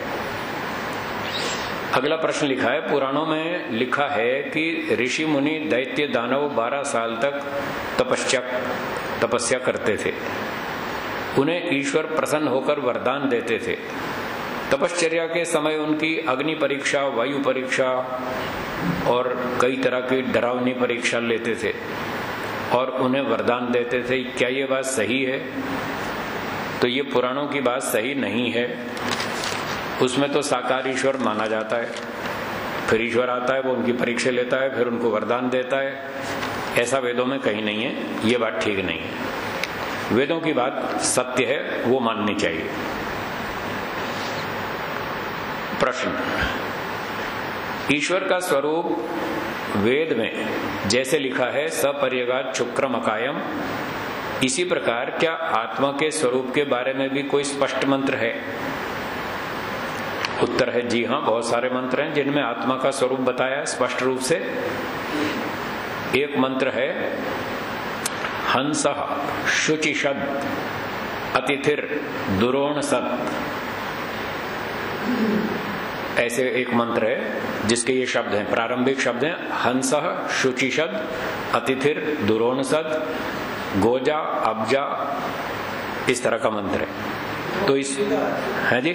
Speaker 1: अगला प्रश्न लिखा है, पुराणों में लिखा है कि ऋषि मुनि दैत्य दानव बारह साल तक तपस्या तपस्या करते थे। उन्हें ईश्वर प्रसन्न होकर वरदान देते थे। तपश्चर्या के समय उनकी अग्नि परीक्षा, वायु परीक्षा और कई तरह की डरावनी परीक्षा लेते थे और उन्हें वरदान देते थे। क्या ये बात सही है? तो ये पुराणों की बात सही नहीं है। उसमें तो साकार ईश्वर माना जाता है, फिर ईश्वर आता है, वो उनकी परीक्षा लेता है, फिर उनको वरदान देता है। ऐसा वेदों में कहीं नहीं है, ये बात ठीक नहीं है। वेदों की बात सत्य है, वो माननी चाहिए। प्रश्न, ईश्वर का स्वरूप वेद में जैसे लिखा है सपर्यगात शुक्रम अकायम, इसी प्रकार क्या आत्मा के स्वरूप के बारे में भी कोई स्पष्ट मंत्र है? उत्तर है जी हाँ, बहुत सारे मंत्र हैं जिनमें आत्मा का स्वरूप बताया है स्पष्ट रूप से। एक मंत्र है हंसः शुचिषद अतिथिर दुरोण सत्, ऐसे एक मंत्र है जिसके ये शब्द हैं, प्रारंभिक शब्द हैं हंसः शुचिषद अतिथिर दुरोण सत्, गोजा अब्जा, इस तरह का मंत्र है। तो इस है जी,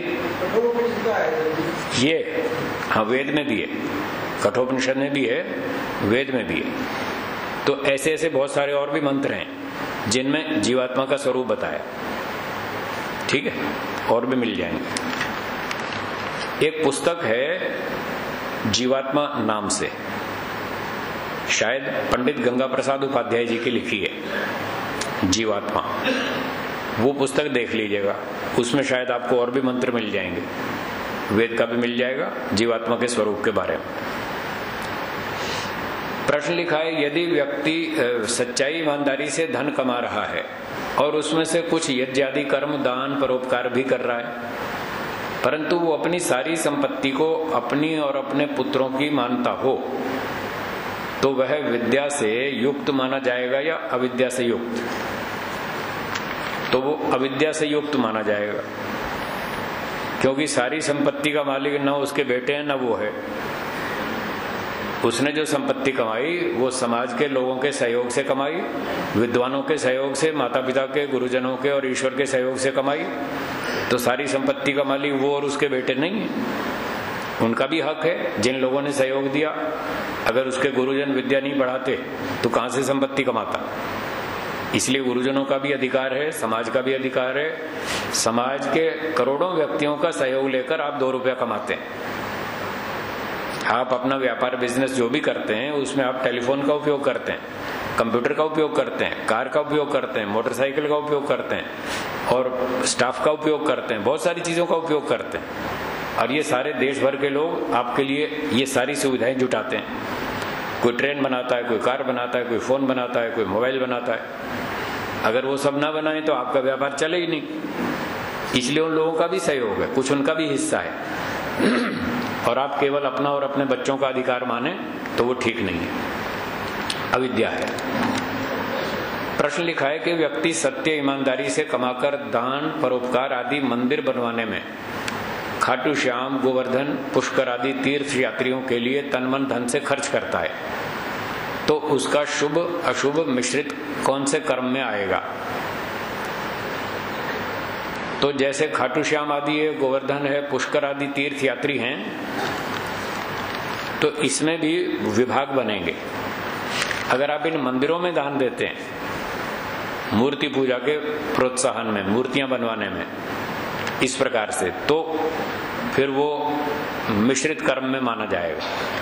Speaker 1: ये हाँ वेद में भी है, कठोपनिषद में भी है, वेद में भी है। तो ऐसे ऐसे बहुत सारे और भी मंत्र हैं जिनमें जीवात्मा का स्वरूप बताया। ठीक है, और भी मिल जाएंगे। एक पुस्तक है जीवात्मा नाम से, शायद पंडित गंगा प्रसाद उपाध्याय जी की लिखी है जीवात्मा। वो पुस्तक देख लीजिएगा, उसमें शायद आपको और भी मंत्र मिल जाएंगे, वेद का भी मिल जाएगा जीवात्मा के स्वरूप के बारे में। प्रश्न लिखा है, यदि व्यक्ति सच्चाई ईमानदारी से धन कमा रहा है और उसमें से कुछ यज्ञ आदि कर्म दान परोपकार भी कर रहा है, परंतु वो अपनी सारी संपत्ति को अपनी और अपने पुत्रों की मानता हो, तो वह विद्या से युक्त माना जाएगा या अविद्या से युक्त? तो वो अविद्या से युक्त माना जाएगा, क्योंकि सारी संपत्ति का मालिक न उसके बेटे हैं न वो है। उसने जो संपत्ति कमाई वो समाज के लोगों के सहयोग से कमाई, विद्वानों के सहयोग से, माता पिता के, गुरुजनों के और ईश्वर के सहयोग से कमाई। तो सारी संपत्ति का मालिक वो और उसके बेटे नहीं है, उनका भी हक है जिन लोगों ने सहयोग दिया। अगर उसके गुरुजन विद्या नहीं पढ़ाते तो कहां से संपत्ति कमाता? इसलिए गुरुजनों का भी अधिकार है, समाज का भी अधिकार है। समाज के करोड़ों व्यक्तियों का सहयोग लेकर आप दो रुपया कमाते हैं। आप अपना व्यापार बिजनेस जो भी करते हैं उसमें आप टेलीफोन का उपयोग करते हैं, कंप्यूटर का उपयोग करते हैं, कार का उपयोग करते हैं, मोटरसाइकिल का उपयोग करते हैं और स्टाफ का उपयोग करते हैं, बहुत सारी चीजों का उपयोग करते हैं। और ये सारे देश भर के लोग आपके लिए ये सारी सुविधाएं जुटाते हैं। कोई ट्रेन बनाता है, कोई कार बनाता है, कोई फोन बनाता है, कोई मोबाइल बनाता है। अगर वो सब ना बनाए तो आपका व्यापार चले ही नहीं। इसलिए उन लोगों का भी सहयोग है, कुछ उनका भी हिस्सा है। और आप केवल अपना और अपने बच्चों का अधिकार माने तो वो ठीक नहीं है, अविद्या है। प्रश्न लिखा है कि व्यक्ति सत्य ईमानदारी से कमाकर दान परोपकार आदि मंदिर बनवाने में खाटू श्याम, गोवर्धन, पुष्कर आदि तीर्थ यात्रियों के लिए तन मन धन से खर्च करता है, तो उसका शुभ अशुभ मिश्रित कौन से कर्म में आएगा? तो जैसे खाटू श्याम आदि है, गोवर्धन है, पुष्कर आदि तीर्थ यात्री हैं, तो इसमें भी विभाग बनेंगे। अगर आप इन मंदिरों में दान देते हैं, मूर्ति पूजा के प्रोत्साहन में, मूर्तियां बनवाने में, इस प्रकार से, तो फिर वो मिश्रित कर्म में माना जाएगा।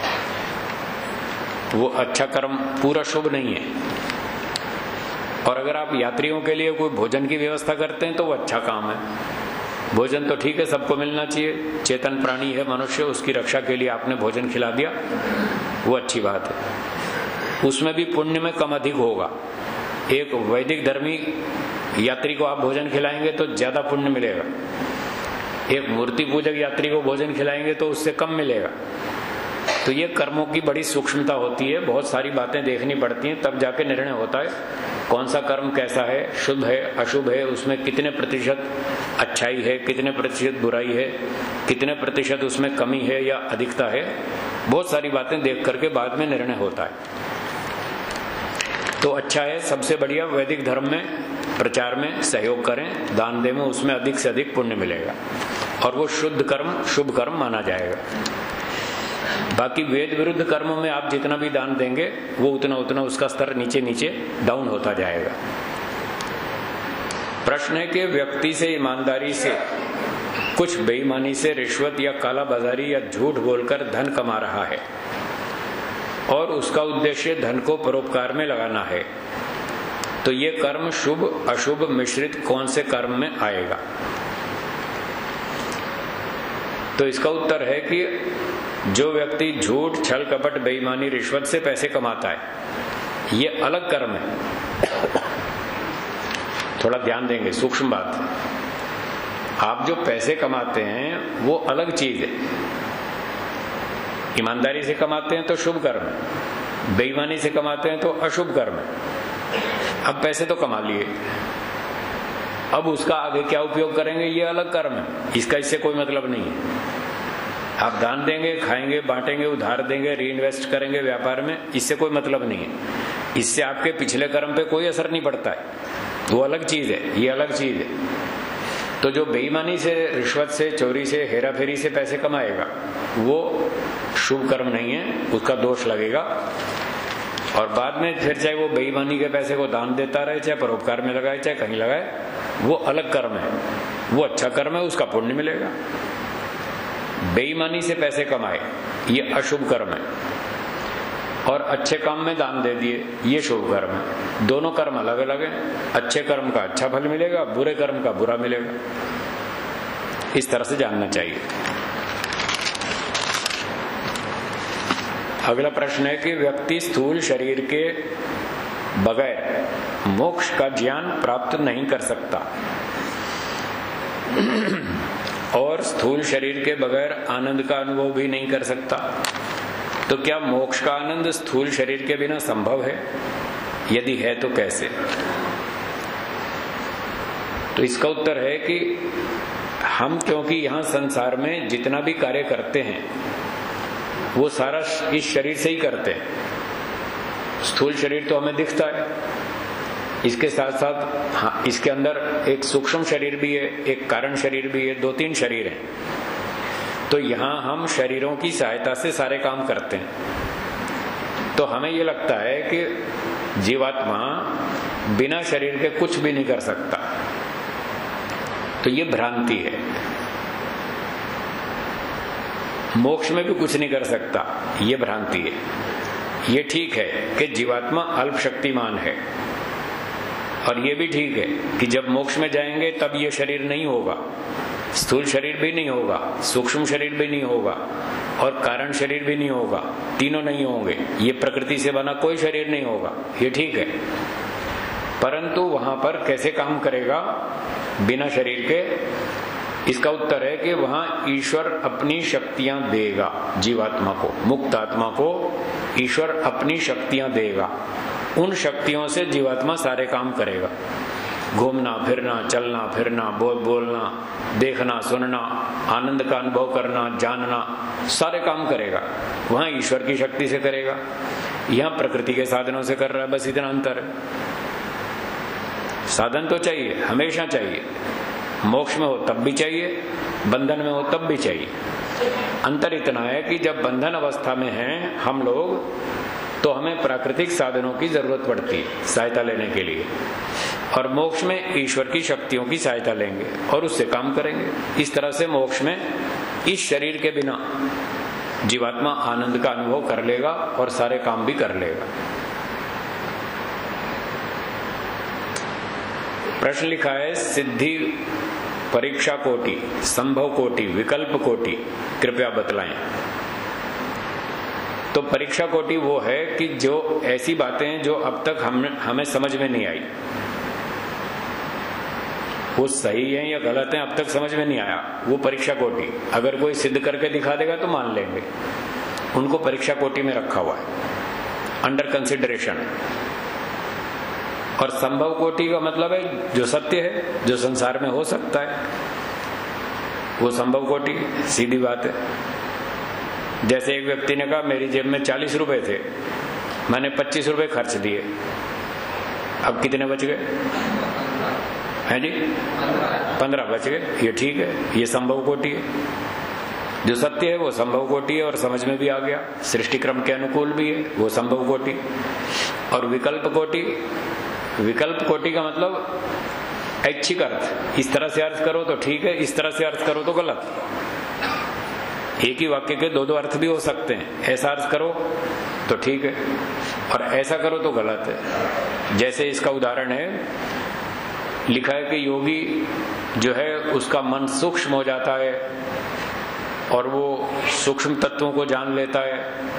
Speaker 1: वो अच्छा कर्म पूरा शुभ नहीं है। और अगर आप यात्रियों के लिए कोई भोजन की व्यवस्था करते हैं तो वो अच्छा काम है। भोजन तो ठीक है, सबको मिलना चाहिए, चेतन प्राणी है मनुष्य, उसकी रक्षा के लिए आपने भोजन खिला दिया, वो अच्छी बात है। उसमें भी पुण्य में कम अधिक होगा। एक वैदिक धर्मी यात्री को आप भोजन खिलाएंगे तो ज्यादा पुण्य मिलेगा, एक मूर्ति पूजक यात्री को भोजन खिलाएंगे तो उससे कम मिलेगा। तो ये कर्मों की बड़ी सूक्ष्मता होती है, बहुत सारी बातें देखनी पड़ती हैं, तब जाके निर्णय होता है कौन सा कर्म कैसा है, शुभ है अशुभ है, उसमें कितने प्रतिशत अच्छाई है, कितने प्रतिशत बुराई है, कितने प्रतिशत उसमें कमी है या अधिकता है। बहुत सारी बातें देख करके बाद में निर्णय होता है। तो अच्छा है, सबसे बढ़िया वैदिक धर्म में प्रचार में सहयोग करें, दान दें, उसमें अधिक से अधिक पुण्य मिलेगा और वो शुद्ध कर्म शुभ कर्म माना जाएगा। बाकी वेद विरुद्ध कर्मों में आप जितना भी दान देंगे वो उतना उतना उसका स्तर नीचे नीचे डाउन होता जाएगा। प्रश्न है कि व्यक्ति से ईमानदारी से, कुछ बेईमानी से, रिश्वत या काला बाजारी या झूठ बोलकर धन कमा रहा है और उसका उद्देश्य धन को परोपकार में लगाना है, तो ये कर्म शुभ अशुभ मिश्रित कौन से कर्म में आएगा? तो इसका उत्तर है कि जो व्यक्ति झूठ छल कपट बेईमानी रिश्वत से पैसे कमाता है ये अलग कर्म है। थोड़ा ध्यान देंगे, सूक्ष्म बात। आप जो पैसे कमाते हैं वो अलग चीज है। ईमानदारी से कमाते हैं तो शुभ कर्म है, बेईमानी से कमाते हैं तो अशुभ कर्म है। अब पैसे तो कमा लिए, अब उसका आगे क्या उपयोग करेंगे ये अलग कर्म है, इसका इससे कोई मतलब नहीं है। आप दान देंगे, खाएंगे, बांटेंगे, उधार देंगे, री इन्वेस्ट करेंगे व्यापार में, इससे कोई मतलब नहीं है। इससे आपके पिछले कर्म पे कोई असर नहीं पड़ता है, वो अलग चीज है, ये अलग चीज है। तो जो बेईमानी से, रिश्वत से, चोरी से, हेरा फेरी से पैसे कमाएगा वो शुभ कर्म नहीं है, उसका दोष लगेगा। और बाद में फिर चाहे वो बेईमानी के पैसे को दान देता रहे, चाहे परोपकार में लगाए, चाहे कहीं लगाए, वो अलग कर्म है, वो अच्छा कर्म है, उसका पुण्य मिलेगा। बेईमानी से पैसे कमाए ये अशुभ कर्म है और अच्छे काम में दान दे दिए ये शुभ कर्म है। दोनों कर्म अलग अलग हैं। अच्छे कर्म का अच्छा फल मिलेगा, बुरे कर्म का बुरा मिलेगा। इस तरह से जानना चाहिए। अगला प्रश्न है कि व्यक्ति स्थूल शरीर के बगैर मोक्ष का ज्ञान प्राप्त नहीं कर सकता और स्थूल शरीर के बगैर आनंद का अनुभव भी नहीं कर सकता, तो क्या मोक्ष का आनंद स्थूल शरीर के बिना संभव है? यदि है तो कैसे? तो इसका उत्तर है कि हम क्योंकि यहां संसार में जितना भी कार्य करते हैं वो सारा इस शरीर से ही करते हैं। स्थूल शरीर तो हमें दिखता है, इसके साथ साथ हाँ, इसके अंदर एक सूक्ष्म शरीर भी है, एक कारण शरीर भी है, दो तीन शरीर हैं। तो यहां हम शरीरों की सहायता से सारे काम करते हैं। तो हमें यह लगता है कि जीवात्मा बिना शरीर के कुछ भी नहीं कर सकता, तो ये भ्रांति है। मोक्ष में भी कुछ नहीं कर सकता, ये भ्रांति है। ये ठीक है कि जीवात्मा अल्प शक्तिमान है, और ये भी ठीक है कि जब मोक्ष में जाएंगे तब ये शरीर नहीं होगा, स्थूल शरीर भी नहीं होगा, सूक्ष्म शरीर भी नहीं होगा और कारण शरीर भी नहीं होगा, तीनों नहीं होंगे। ये प्रकृति से बना कोई शरीर नहीं होगा, ये ठीक है। परंतु वहां पर कैसे काम करेगा बिना शरीर के? इसका उत्तर है कि वहां ईश्वर अपनी शक्तियां देगा जीवात्मा को, मुक्त आत्मा को ईश्वर अपनी शक्तियां देगा। उन शक्तियों से जीवात्मा सारे काम करेगा, घूमना फिरना, चलना फिरना, बोल बोलना, देखना सुनना, आनंद का अनुभव करना, जानना, सारे काम करेगा। वहां ईश्वर की शक्ति से करेगा, यहां प्रकृति के साधनों से कर रहा है, बस इतना अंतर है। साधन तो चाहिए, हमेशा चाहिए, मोक्ष में हो तब भी चाहिए, बंधन में हो तब भी चाहिए। अंतर इतना है कि जब बंधन अवस्था में हैं हम लोग तो हमें प्राकृतिक साधनों की जरूरत पड़ती है सहायता लेने के लिए, और मोक्ष में ईश्वर की शक्तियों की सहायता लेंगे और उससे काम करेंगे। इस तरह से मोक्ष में इस शरीर के बिना जीवात्मा आनंद का अनुभव कर लेगा और सारे काम भी कर लेगा। प्रश्न लिखा है, सिद्धि परीक्षा कोटि, संभव कोटि, विकल्प कोटि कृपया बतलाएं। तो परीक्षा कोटि वो है कि जो ऐसी बातें जो अब तक हम हमें समझ में नहीं आई, वो सही है या गलत है अब तक समझ में नहीं आया। वो परीक्षा कोटि, अगर कोई सिद्ध करके दिखा देगा तो मान लेंगे। उनको परीक्षा कोटि में रखा हुआ है, अंडर कंसिडरेशन। और संभव कोटि का मतलब है जो सत्य है, जो संसार में हो सकता है, वो संभव कोटि। सीधी बात है। जैसे एक व्यक्ति ने कहा मेरी जेब में चालीस रुपए थे, मैंने पच्चीस रुपए खर्च दिए, अब कितने बच गए हैं जी? पंद्रह बच गए। ये ठीक है, ये संभव कोटि है। जो सत्य है वो संभव कोटि है और समझ में भी आ गया, सृष्टि क्रम के अनुकूल भी है, वो संभव कोटि। और विकल्प कोटि, विकल्प कोटि का मतलब ऐच्छिक अर्थ। इस तरह से अर्थ करो तो ठीक है, इस तरह से अर्थ करो तो गलत। एक ही वाक्य के दो दो अर्थ भी हो सकते हैं। ऐसा अर्थ करो तो ठीक है और ऐसा करो तो गलत है। जैसे इसका उदाहरण है, लिखा है कि योगी जो है उसका मन सूक्ष्म हो जाता है और वो सूक्ष्म तत्वों को जान लेता है।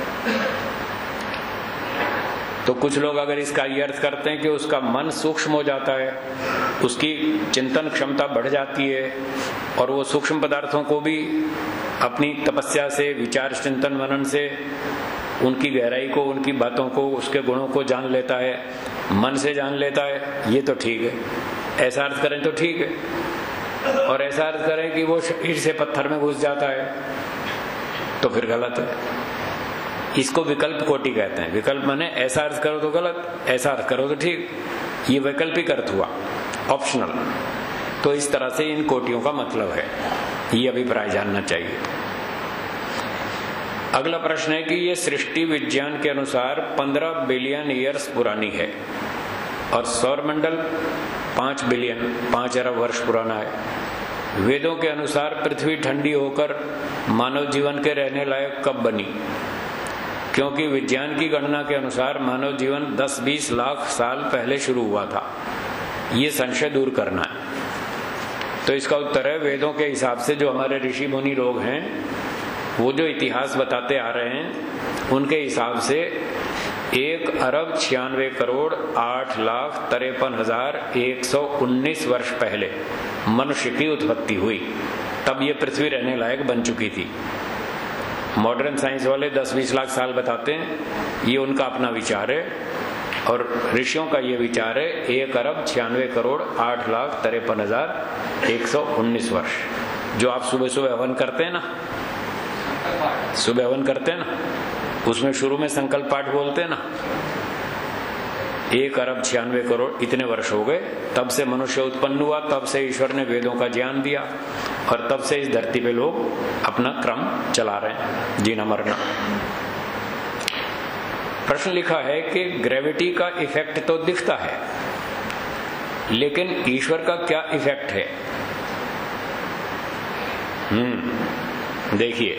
Speaker 1: तो कुछ लोग अगर इसका ये अर्थ करते हैं कि उसका मन सूक्ष्म हो जाता है, उसकी चिंतन क्षमता बढ़ जाती है और वो सूक्ष्म पदार्थों को भी अपनी तपस्या से, विचार चिंतन मनन से उनकी गहराई को, उनकी बातों को, उसके गुणों को जान लेता है, मन से जान लेता है, ये तो ठीक है। ऐसा अर्थ करें तो ठीक है। और ऐसा अर्थ करें कि वो शरीर से पत्थर में घुस जाता है तो फिर गलत है। इसको विकल्प कोटि कहते हैं। विकल्प माने ऐसा अर्थ करो तो गलत, ऐसा अर्थ करो तो ठीक। ये वैकल्पिक अर्थ हुआ, ऑप्शनल। तो इस तरह से इन कोटियों का मतलब है, ये अभिप्राय जानना चाहिए। अगला प्रश्न है कि ये सृष्टि विज्ञान के अनुसार पंद्रह बिलियन ईयर्स पुरानी है और सौरमंडल पांच बिलियन पांच अरब वर्ष पुराना है। वेदों के अनुसार पृथ्वी ठंडी होकर मानव जीवन के रहने लायक कब बनी? क्योंकि विज्ञान की गणना के अनुसार मानव जीवन दस बीस लाख साल पहले शुरू हुआ था। ये संशय दूर करना है। तो इसका उत्तर है, वेदों के हिसाब से जो हमारे ऋषि मुनि लोग हैं वो जो इतिहास बताते आ रहे हैं, उनके हिसाब से एक अरब छियानवे करोड़ आठ लाख तिरपन हजार एक सौ उन्नीस वर्ष पहले मनुष्य की उत्पत्ति हुई। तब ये पृथ्वी रहने लायक बन चुकी थी। मॉडर्न साइंस वाले दस बीस लाख साल बताते हैं, ये उनका अपना विचार है। और ऋषियों का ये विचार है एक अरब छियानवे करोड़ आठ लाख तिरपन हजार एक सौ उन्नीस वर्ष। जो आप सुबह सुबह हवन करते हैं ना, सुबह हवन करते हैं ना, उसमें शुरू में संकल्प पाठ बोलते हैं ना, एक अरब छियानवे करोड़ इतने वर्ष हो गए, तब से मनुष्य उत्पन्न हुआ, तब से ईश्वर ने वेदों का ज्ञान दिया और तब से इस धरती पे लोग अपना क्रम चला रहे हैं, जीना मरना। प्रश्न लिखा है कि ग्रेविटी का इफेक्ट तो दिखता है, लेकिन ईश्वर का क्या इफेक्ट है? हम्म देखिए,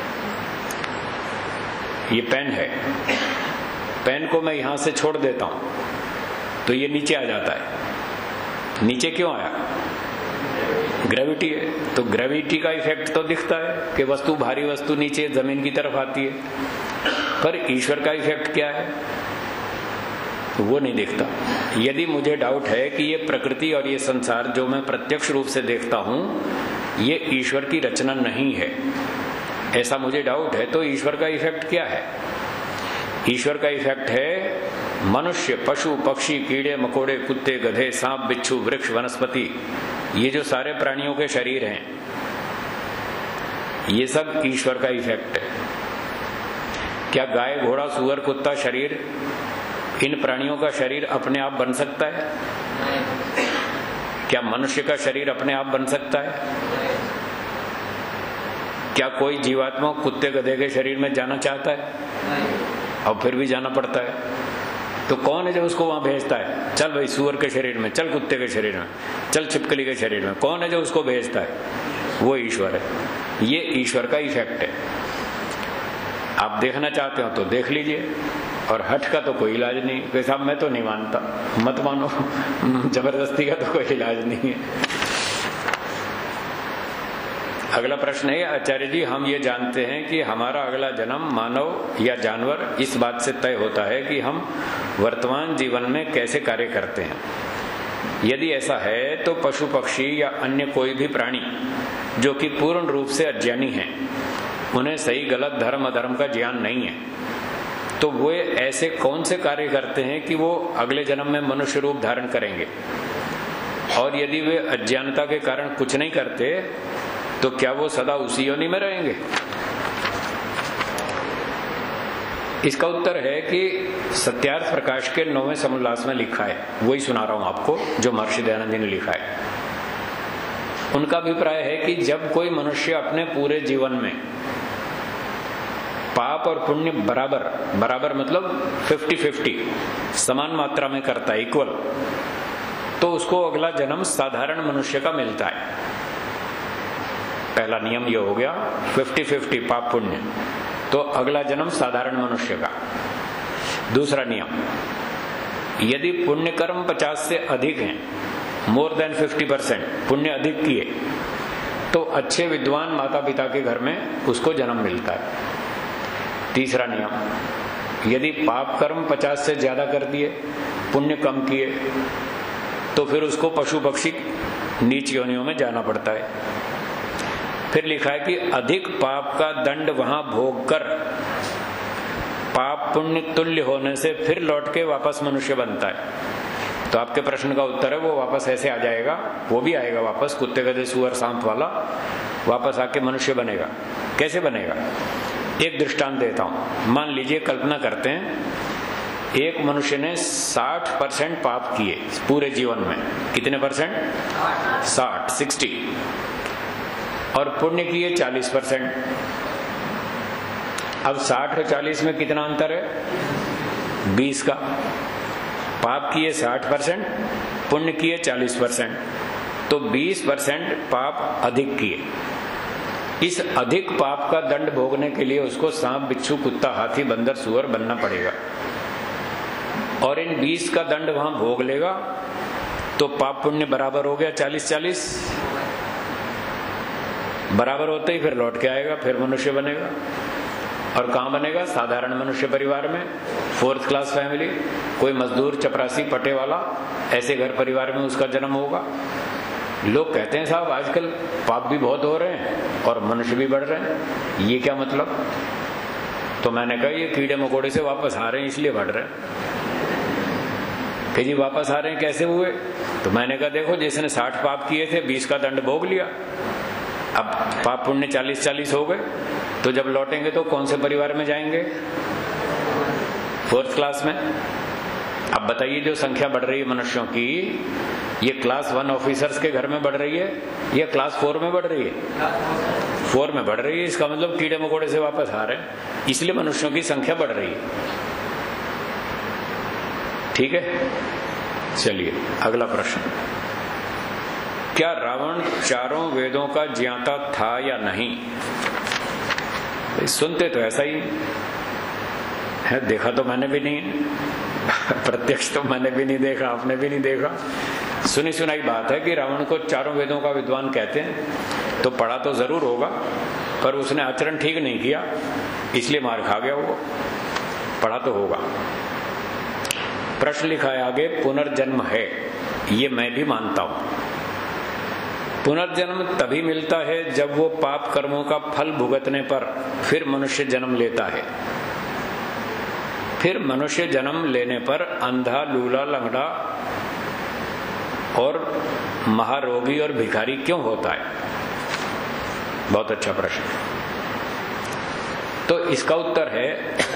Speaker 1: ये पेन है, पेन को मैं यहां से छोड़ देता हूं तो ये नीचे आ जाता है। नीचे क्यों आया? ग्रेविटी है। तो ग्रेविटी का इफेक्ट तो दिखता है कि वस्तु, भारी वस्तु नीचे जमीन की तरफ आती है, पर ईश्वर का इफेक्ट क्या है वो नहीं दिखता। यदि मुझे डाउट है कि ये प्रकृति और ये संसार जो मैं प्रत्यक्ष रूप से देखता हूं ये ईश्वर की रचना नहीं है, ऐसा मुझे डाउट है, तो ईश्वर का इफेक्ट क्या है? ईश्वर का इफेक्ट है मनुष्य, पशु, पक्षी, कीड़े मकोड़े, कुत्ते, गधे, सांप, बिच्छू, वृक्ष, वनस्पति, ये जो सारे प्राणियों के शरीर हैं, ये सब ईश्वर का इफेक्ट है। क्या गाय, घोड़ा, सुअर, कुत्ता शरीर, इन प्राणियों का शरीर अपने आप बन सकता है? क्या मनुष्य का शरीर अपने आप बन सकता है? क्या कोई जीवात्मा कुत्ते गधे के शरीर में जाना चाहता है और फिर भी जाना पड़ता है? तो कौन है जो उसको वहां भेजता है? चल भाई सुअर के शरीर में, चल कुत्ते के शरीर में, चल छिपकली के शरीर में, कौन है जो उसको भेजता है? वो ईश्वर है। ये ईश्वर का इफेक्ट है। आप देखना चाहते हो तो देख लीजिए, और हठ का तो कोई इलाज नहीं कि साहब मैं तो नहीं मानता, मत मानो, जबरदस्ती का तो कोई इलाज नहीं है। अगला प्रश्न है, आचार्य जी हम ये जानते हैं कि हमारा अगला जन्म मानव या जानवर इस बात से तय होता है कि हम वर्तमान जीवन में कैसे कार्य करते हैं। यदि ऐसा है तो पशु पक्षी या अन्य कोई भी प्राणी जो कि पूर्ण रूप से अज्ञानी हैं, उन्हें सही गलत धर्म अधर्म का ज्ञान नहीं है, तो वे ऐसे कौन से कार्य करते हैं कि वो अगले जन्म में मनुष्य रूप धारण करेंगे? और यदि वे अज्ञानता के कारण कुछ नहीं करते तो क्या वो सदा उसी योनि में रहेंगे? इसका उत्तर है कि सत्यार्थ प्रकाश के नौवें समोल्लास में लिखा है, वही सुना रहा हूं आपको जो महर्षि दयानंद जी ने लिखा है। उनका अभिप्राय है कि जब कोई मनुष्य अपने पूरे जीवन में पाप और पुण्य बराबर बराबर मतलब फिफ्टी फिफ्टी समान मात्रा में करता है, इक्वल, तो उसको अगला जन्म साधारण मनुष्य का मिलता है। पहला नियम यह हो गया फिफ्टी फिफ्टी पाप पुण्य, तो अगला जन्म साधारण मनुष्य का। दूसरा नियम, यदि पुण्य कर्म पचास से अधिक हैं, मोर देन फिफ्टी परसेंट पुण्य अधिक किए, तो अच्छे विद्वान माता पिता के घर में उसको जन्म मिलता है। तीसरा नियम, यदि पाप कर्म पचास से ज्यादा कर दिए, पुण्य कम किए, तो फिर उसको पशु पक्षी नीच योनियों में जाना पड़ता है। फिर लिखा है कि अधिक पाप का दंड वहां भोग कर पाप पुण्य तुल्य होने से फिर लौट के वापस मनुष्य बनता है। तो आपके प्रश्न का उत्तर है वो वापस ऐसे आ जाएगा, वो भी आएगा वापस, कुत्ते गधे सुअर सांप वाला वापस आके मनुष्य बनेगा। कैसे बनेगा? एक दृष्टांत देता हूं। मान लीजिए, कल्पना करते हैं एक मनुष्य ने साठ परसेंट पाप किए पूरे जीवन में। कितने परसेंट? साठ, सिक्सटी। और पुण्य किए चालीस परसेंट। अब साठ और चालीस में कितना अंतर है? बीस का। पाप किए साठ परसेंट, पुण्य किए चालीस परसेंट, तो बीस परसेंट पाप अधिक किए। इस अधिक पाप का दंड भोगने के लिए उसको सांप बिच्छू कुत्ता हाथी बंदर सुअर बनना पड़ेगा, और इन बीस का दंड वहां भोग लेगा तो पाप पुण्य बराबर हो गया, चालीस चालीस बराबर होते ही फिर लौट के आएगा, फिर मनुष्य बनेगा। और कहां बनेगा? साधारण मनुष्य परिवार में, फोर्थ क्लास फैमिली, कोई मजदूर चपरासी पटे वाला, ऐसे घर परिवार में उसका जन्म होगा। लोग कहते हैं साहब आजकल पाप भी बहुत हो रहे हैं और मनुष्य भी बढ़ रहे हैं, ये क्या मतलब? तो मैंने कहा ये कीड़े मकोड़े से वापस आ रहे हैं इसलिए बढ़ रहे हैं। कि जी वापस आ रहे हैं कैसे हुए? तो मैंने कहा देखो, जिसने साठ पाप किए थे बीस का दंड भोग लिया, अब पाप पुण्य चालीस चालीस हो गए, तो जब लौटेंगे तो कौन से परिवार में जाएंगे? फोर्थ क्लास में। अब बताइए, जो संख्या बढ़ रही है मनुष्यों की, ये क्लास वन ऑफिसर्स के घर में बढ़ रही है या क्लास फोर में बढ़ रही है? फोर में बढ़ रही है। इसका मतलब कीड़े मकोड़े से वापस आ रहे हैं, इसलिए मनुष्यों की संख्या बढ़ रही है। ठीक है, चलिए अगला प्रश्न। क्या रावण चारों वेदों का ज्ञाता था या नहीं? सुनते तो ऐसा ही है, देखा तो मैंने भी नहीं है, प्रत्यक्ष तो मैंने भी नहीं देखा, आपने भी नहीं देखा। सुनी सुनाई बात है कि रावण को चारों वेदों का विद्वान कहते हैं, तो पढ़ा तो जरूर होगा, पर उसने आचरण ठीक नहीं किया इसलिए मार खा गया वो। पढ़ा तो होगा। प्रश्न लिखा है आगे, पुनर्जन्म है, ये मैं भी मानता हूं। पुनर्जन्म तभी मिलता है जब वो पाप कर्मों का फल भुगतने पर फिर मनुष्य जन्म लेता है। फिर मनुष्य जन्म लेने पर अंधा, लूला, लंगड़ा और महारोगी और भिखारी क्यों होता है? बहुत अच्छा प्रश्न। तो इसका उत्तर है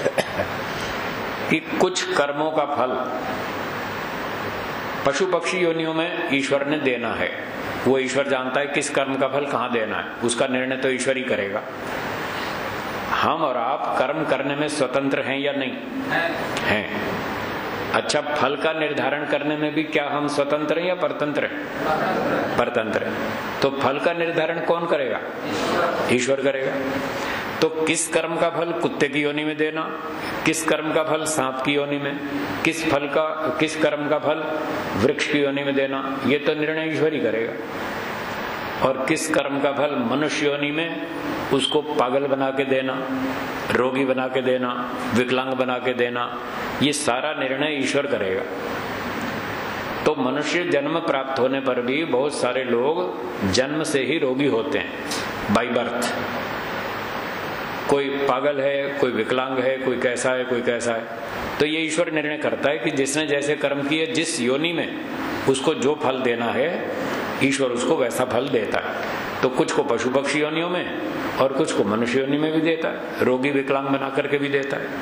Speaker 1: कि कुछ कर्मों का फल पशु पक्षी योनियों में ईश्वर ने देना है। वो ईश्वर जानता है किस कर्म का फल कहां देना है, उसका निर्णय तो ईश्वर ही करेगा। हम और आप कर्म करने में स्वतंत्र हैं या नहीं? हैं। अच्छा, फल का निर्धारण करने में भी क्या हम स्वतंत्र हैं या परतंत्र हैं? परतंत्र हैं। तो फल का निर्धारण कौन करेगा? ईश्वर करेगा। तो किस कर्म का फल कुत्ते की योनि में देना, किस कर्म का फल सांप की योनि में, किस फल का किस कर्म का फल वृक्ष की योनि में देना, ये तो निर्णय ईश्वर ही करेगा। और किस कर्म का फल मनुष्य योनि में उसको पागल बना के देना, रोगी बना के देना, विकलांग बना के देना, ये सारा निर्णय ईश्वर करेगा। तो मनुष्य जन्म प्राप्त होने पर भी बहुत सारे लोग जन्म से ही रोगी होते हैं, बाई बर्थ। कोई पागल है, कोई विकलांग है, कोई कैसा है, कोई कैसा है। तो ये ईश्वर निर्णय करता है कि जिसने जैसे कर्म किए, जिस योनि में उसको जो फल देना है, ईश्वर उसको वैसा फल देता है। तो कुछ को पशु पक्षी योनियों में और कुछ को मनुष्य योनि में भी देता है, रोगी विकलांग बना करके भी देता है।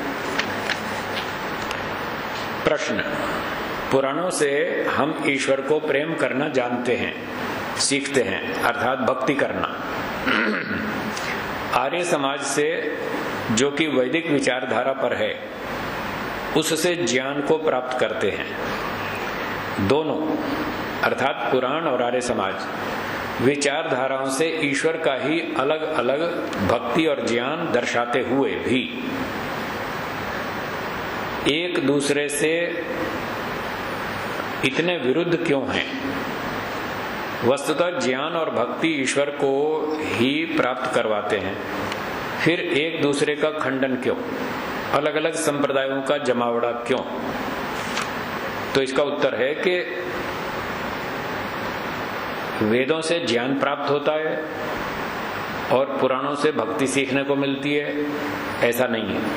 Speaker 1: प्रश्न, पुराणों से हम ईश्वर को प्रेम करना जानते हैं, सीखते हैं, अर्थात भक्ति करना। आर्य समाज से, जो कि वैदिक विचारधारा पर है, उससे ज्ञान को प्राप्त करते हैं। दोनों अर्थात पुराण और आर्य समाज विचारधाराओं से ईश्वर का ही अलग अलग भक्ति और ज्ञान दर्शाते हुए भी एक दूसरे से इतने विरुद्ध क्यों हैं? वस्तुतः ज्ञान और भक्ति ईश्वर को ही प्राप्त करवाते हैं, फिर एक दूसरे का खंडन क्यों? अलग अलग संप्रदायों का जमावड़ा क्यों? तो इसका उत्तर है कि वेदों से ज्ञान प्राप्त होता है और पुराणों से भक्ति सीखने को मिलती है, ऐसा नहीं है।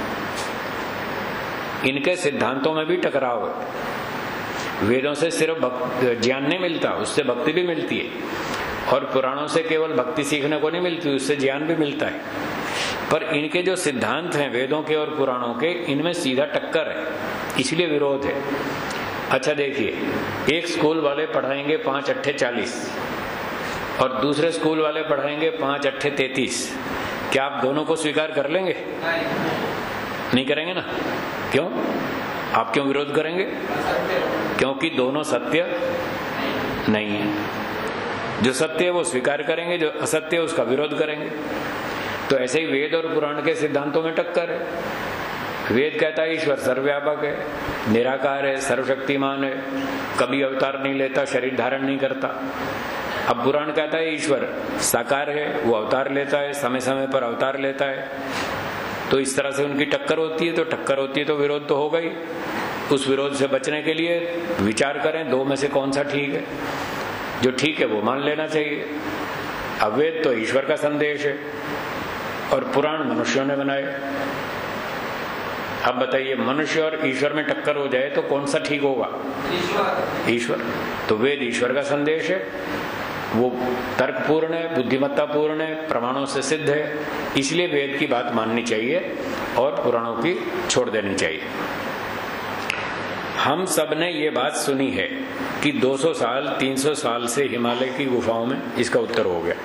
Speaker 1: इनके सिद्धांतों में भी टकराव है। वेदों से सिर्फ ज्ञान नहीं मिलता, उससे भक्ति भी मिलती है, और पुराणों से केवल भक्ति सीखने को नहीं मिलती, उससे ज्ञान भी मिलता है। पर इनके जो सिद्धांत हैं वेदों के और पुराणों के, इनमें सीधा टक्कर है, इसलिए विरोध है। अच्छा देखिए, एक स्कूल वाले पढ़ाएंगे पांच अट्ठे चालीस और दूसरे स्कूल वाले पढ़ाएंगे पांच अट्ठे तैतीस, क्या आप दोनों को स्वीकार कर लेंगे? नहीं करेंगे ना। क्यों? आप क्यों विरोध करेंगे? क्योंकि दोनों सत्य नहीं है। जो सत्य है वो स्वीकार करेंगे, जो असत्य है उसका विरोध करेंगे। तो ऐसे ही वेद और पुराण के सिद्धांतों में टक्कर है। वेद कहता है ईश्वर सर्वव्यापक है, निराकार है, सर्वशक्तिमान है, कभी अवतार नहीं लेता, शरीर धारण नहीं करता। अब पुराण कहता है ईश्वर साकार है, वो अवतार लेता है, समय समय पर अवतार लेता है। तो इस तरह से उनकी टक्कर होती है। तो टक्कर होती है तो विरोध तो होगा ही। उस विरोध से बचने के लिए विचार करें दो में से कौन सा ठीक है। जो ठीक है वो मान लेना चाहिए। अब वेद तो ईश्वर का संदेश है और पुराण मनुष्यों ने बनाए। अब बताइए, मनुष्य और ईश्वर में टक्कर हो जाए तो कौन सा ठीक होगा? ईश्वर। ईश्वर। तो वेद ईश्वर का संदेश है, वो तर्कपूर्ण है, बुद्धिमत्तापूर्ण है, प्रमाणों से सिद्ध है, इसलिए वेद की बात माननी चाहिए और पुराणों की छोड़ देनी चाहिए। हम सब ने ये बात सुनी है कि दो सौ साल तीन सौ साल से हिमालय की गुफाओं में, इसका उत्तर हो गया।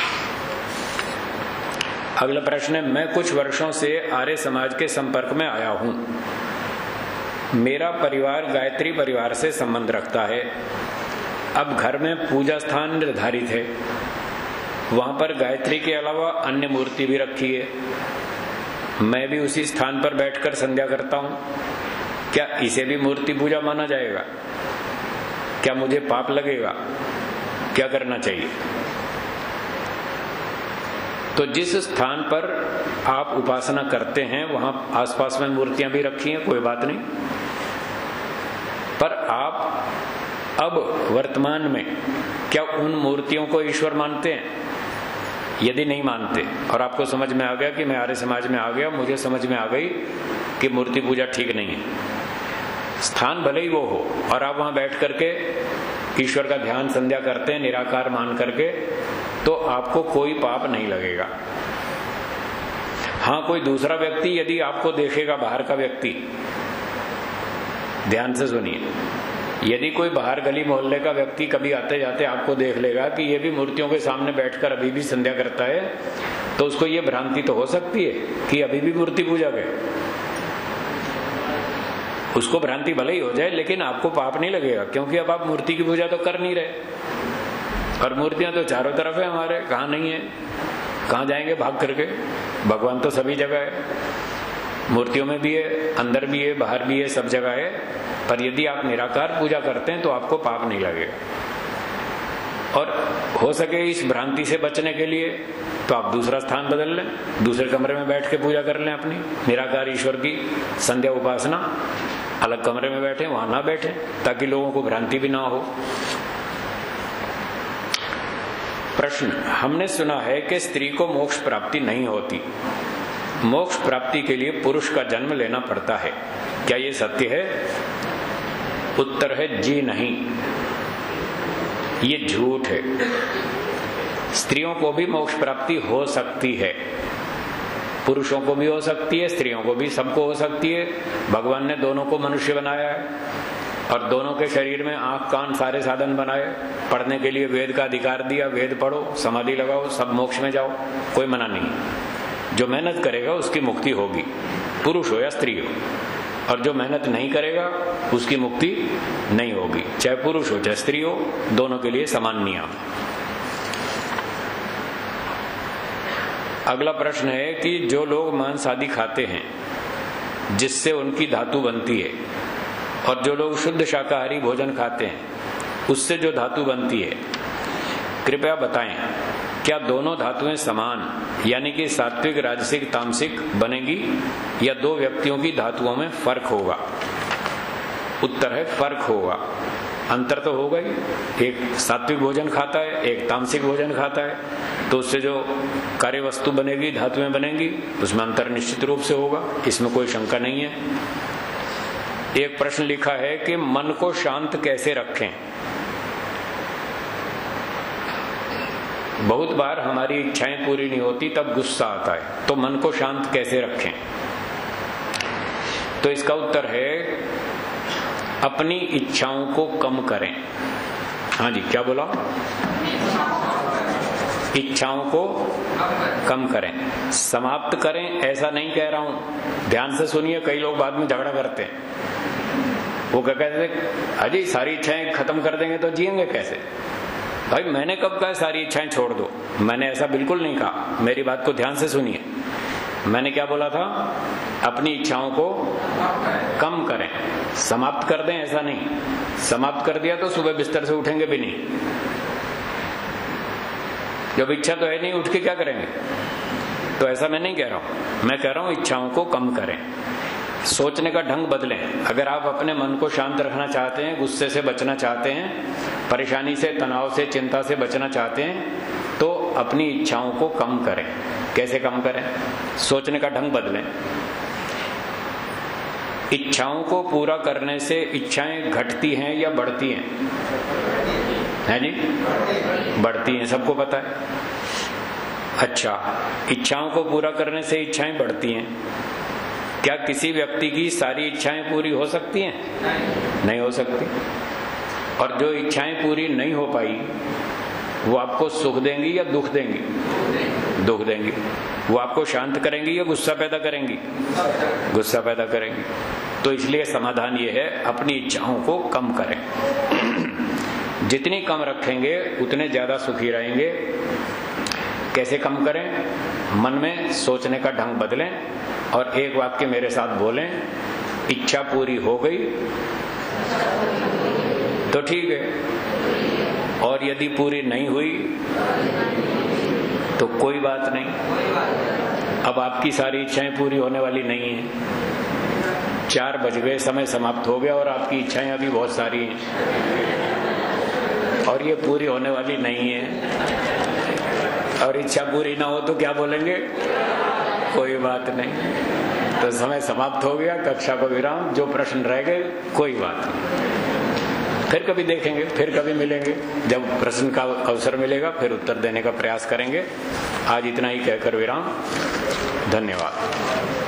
Speaker 1: अगला प्रश्न है, मैं कुछ वर्षों से आर्य समाज के संपर्क में आया हूं। मेरा परिवार गायत्री परिवार से संबंध रखता है। अब घर में पूजा स्थान निर्धारित है, वहां पर गायत्री के अलावा अन्य मूर्ति भी रखी है। मैं भी उसी स्थान पर बैठकर संध्या करता हूं। क्या इसे भी मूर्ति पूजा माना जाएगा? क्या मुझे पाप लगेगा? क्या करना चाहिए? तो जिस स्थान पर आप उपासना करते हैं वहां आसपास में मूर्तियां भी रखी हैं, कोई बात नहीं। पर आप अब वर्तमान में क्या उन मूर्तियों को ईश्वर मानते हैं? यदि नहीं मानते और आपको समझ में आ गया कि मैं आर्य समाज में आ गया, मुझे समझ में आ गई कि मूर्ति पूजा ठीक नहीं है, स्थान भले ही वो हो और आप वहां बैठ करके ईश्वर का ध्यान संध्या करते हैं निराकार मान करके, तो आपको कोई पाप नहीं लगेगा। हाँ, कोई दूसरा व्यक्ति यदि आपको देखेगा, बाहर का व्यक्ति, ध्यान से सुनिए, यदि कोई बाहर गली मोहल्ले का व्यक्ति कभी आते जाते आपको देख लेगा कि ये भी मूर्तियों के सामने बैठकर अभी भी संध्या करता है, तो उसको ये भ्रांति तो हो सकती है कि अभी भी मूर्ति पूजा है। उसको भ्रांति भले ही हो जाए, लेकिन आपको पाप नहीं लगेगा, क्योंकि अब आप मूर्ति की पूजा तो कर नहीं रहे। और मूर्तियां तो चारों तरफ है हमारे, कहाँ नहीं है? कहाँ जाएंगे भाग करके? भगवान तो सभी जगह है, मूर्तियों में भी है, अंदर भी है, बाहर भी है, सब जगह है। पर यदि आप निराकार पूजा करते हैं तो आपको पाप नहीं लगेगा। और हो सके इस भ्रांति से बचने के लिए तो आप दूसरा स्थान बदल लें, दूसरे कमरे में बैठ के पूजा कर लें अपनी निराकार ईश्वर की संध्या उपासना। अलग कमरे में बैठे, वहां ना बैठे, ताकि लोगों को भ्रांति भी ना हो। प्रश्न, हमने सुना है कि स्त्री को मोक्ष प्राप्ति नहीं होती। मोक्ष प्राप्ति के लिए पुरुष का जन्म लेना पड़ता है, क्या ये सत्य है? उत्तर है जी नहीं, ये झूठ है। स्त्रियों को भी मोक्ष प्राप्ति हो सकती है, पुरुषों को भी हो सकती है, स्त्रियों को भी, सबको हो सकती है। भगवान ने दोनों को मनुष्य बनाया है और दोनों के शरीर में आंख कान सारे साधन बनाए। पढ़ने के लिए वेद का अधिकार दिया, वेद पढ़ो, समाधि लगाओ, सब मोक्ष में जाओ, कोई मना नहीं। जो मेहनत करेगा उसकी मुक्ति होगी, पुरुष हो या स्त्री हो। और जो मेहनत नहीं करेगा उसकी मुक्ति नहीं होगी, चाहे पुरुष हो चाहे स्त्री हो, दोनों के लिए समान नियम। अगला प्रश्न है कि जो लोग मांस आदि खाते हैं जिससे उनकी धातु बनती है, और जो लोग शुद्ध शाकाहारी भोजन खाते हैं उससे जो धातु बनती है, कृपया बताएं क्या दोनों धातुएं समान यानी कि सात्विक, राजसिक, तामसिक बनेगी या दो व्यक्तियों की धातुओं में फर्क होगा? उत्तर है फर्क होगा, अंतर तो होगा ही। एक सात्विक भोजन खाता है, एक तामसिक भोजन खाता है, तो उससे जो कार्य वस्तु बनेगी, धातुएं बनेंगी, उसमें अंतर निश्चित रूप से होगा, इसमें कोई शंका नहीं है। एक प्रश्न लिखा है कि मन को शांत कैसे रखें? बहुत बार हमारी इच्छाएं पूरी नहीं होती, तब गुस्सा आता है, तो मन को शांत कैसे रखें? तो इसका उत्तर है अपनी इच्छाओं को कम करें। हाँ जी, क्या बोला? इच्छाओं को कम करें, समाप्त करें ऐसा नहीं कह रहा हूं। ध्यान से सुनिए, कई लोग बाद में झगड़ा करते हैं। वो क्या कहते हैं, अजी सारी इच्छाएं खत्म कर देंगे तो जिएंगे कैसे? भाई मैंने कब कहा सारी इच्छाएं छोड़ दो? मैंने ऐसा बिल्कुल नहीं कहा, मेरी बात को ध्यान से सुनिए। मैंने क्या बोला था? अपनी इच्छाओं को कम करें, समाप्त कर दें ऐसा नहीं। समाप्त कर दिया तो सुबह बिस्तर से उठेंगे भी नहीं, जब इच्छा तो है नहीं, उठ के क्या करेंगे? तो ऐसा मैं नहीं कह रहा हूं, मैं कह रहा हूं इच्छाओं को कम करें, सोचने का ढंग बदलें। अगर आप अपने मन को शांत रखना चाहते हैं, गुस्से से बचना चाहते हैं, परेशानी से, तनाव से, चिंता से बचना चाहते हैं, तो अपनी इच्छाओं को कम करें। कैसे कम करें? सोचने का ढंग बदलें। इच्छाओं को पूरा करने से इच्छाएं घटती हैं या बढ़ती हैं? है जी, बढ़ती हैं, सबको पता है। अच्छा, इच्छाओं को पूरा करने से इच्छाएं बढ़ती हैं। क्या किसी व्यक्ति की सारी इच्छाएं पूरी हो सकती हैं? नहीं, नहीं हो सकती। और जो इच्छाएं पूरी नहीं हो पाई वो आपको सुख देंगी या दुख देंगी? दुख देंगी। वो आपको शांत करेंगी या गुस्सा पैदा करेंगी? गुस्सा पैदा करेंगी। तो इसलिए समाधान ये है, अपनी इच्छाओं को कम करें। जितनी कम रखेंगे उतने ज्यादा सुखी रहेंगे। कैसे कम करें? मन में सोचने का ढंग बदलें और एक वाक्य मेरे साथ बोलें, इच्छा पूरी हो गई तो ठीक है, और यदि पूरी नहीं हुई तो कोई बात नहीं। अब आपकी सारी इच्छाएं पूरी होने वाली नहीं है। चार बज गए, समय समाप्त हो गया और आपकी इच्छाएं अभी बहुत सारी हैं और ये पूरी होने वाली नहीं है। और इच्छा पूरी ना हो तो क्या बोलेंगे? कोई बात नहीं। तो समय समाप्त हो गया, कक्षा को विराम। जो प्रश्न रह गए कोई बात नहीं, फिर कभी देखेंगे, फिर कभी मिलेंगे, जब प्रश्न का अवसर मिलेगा फिर उत्तर देने का प्रयास करेंगे। आज इतना ही कहकर विराम। धन्यवाद।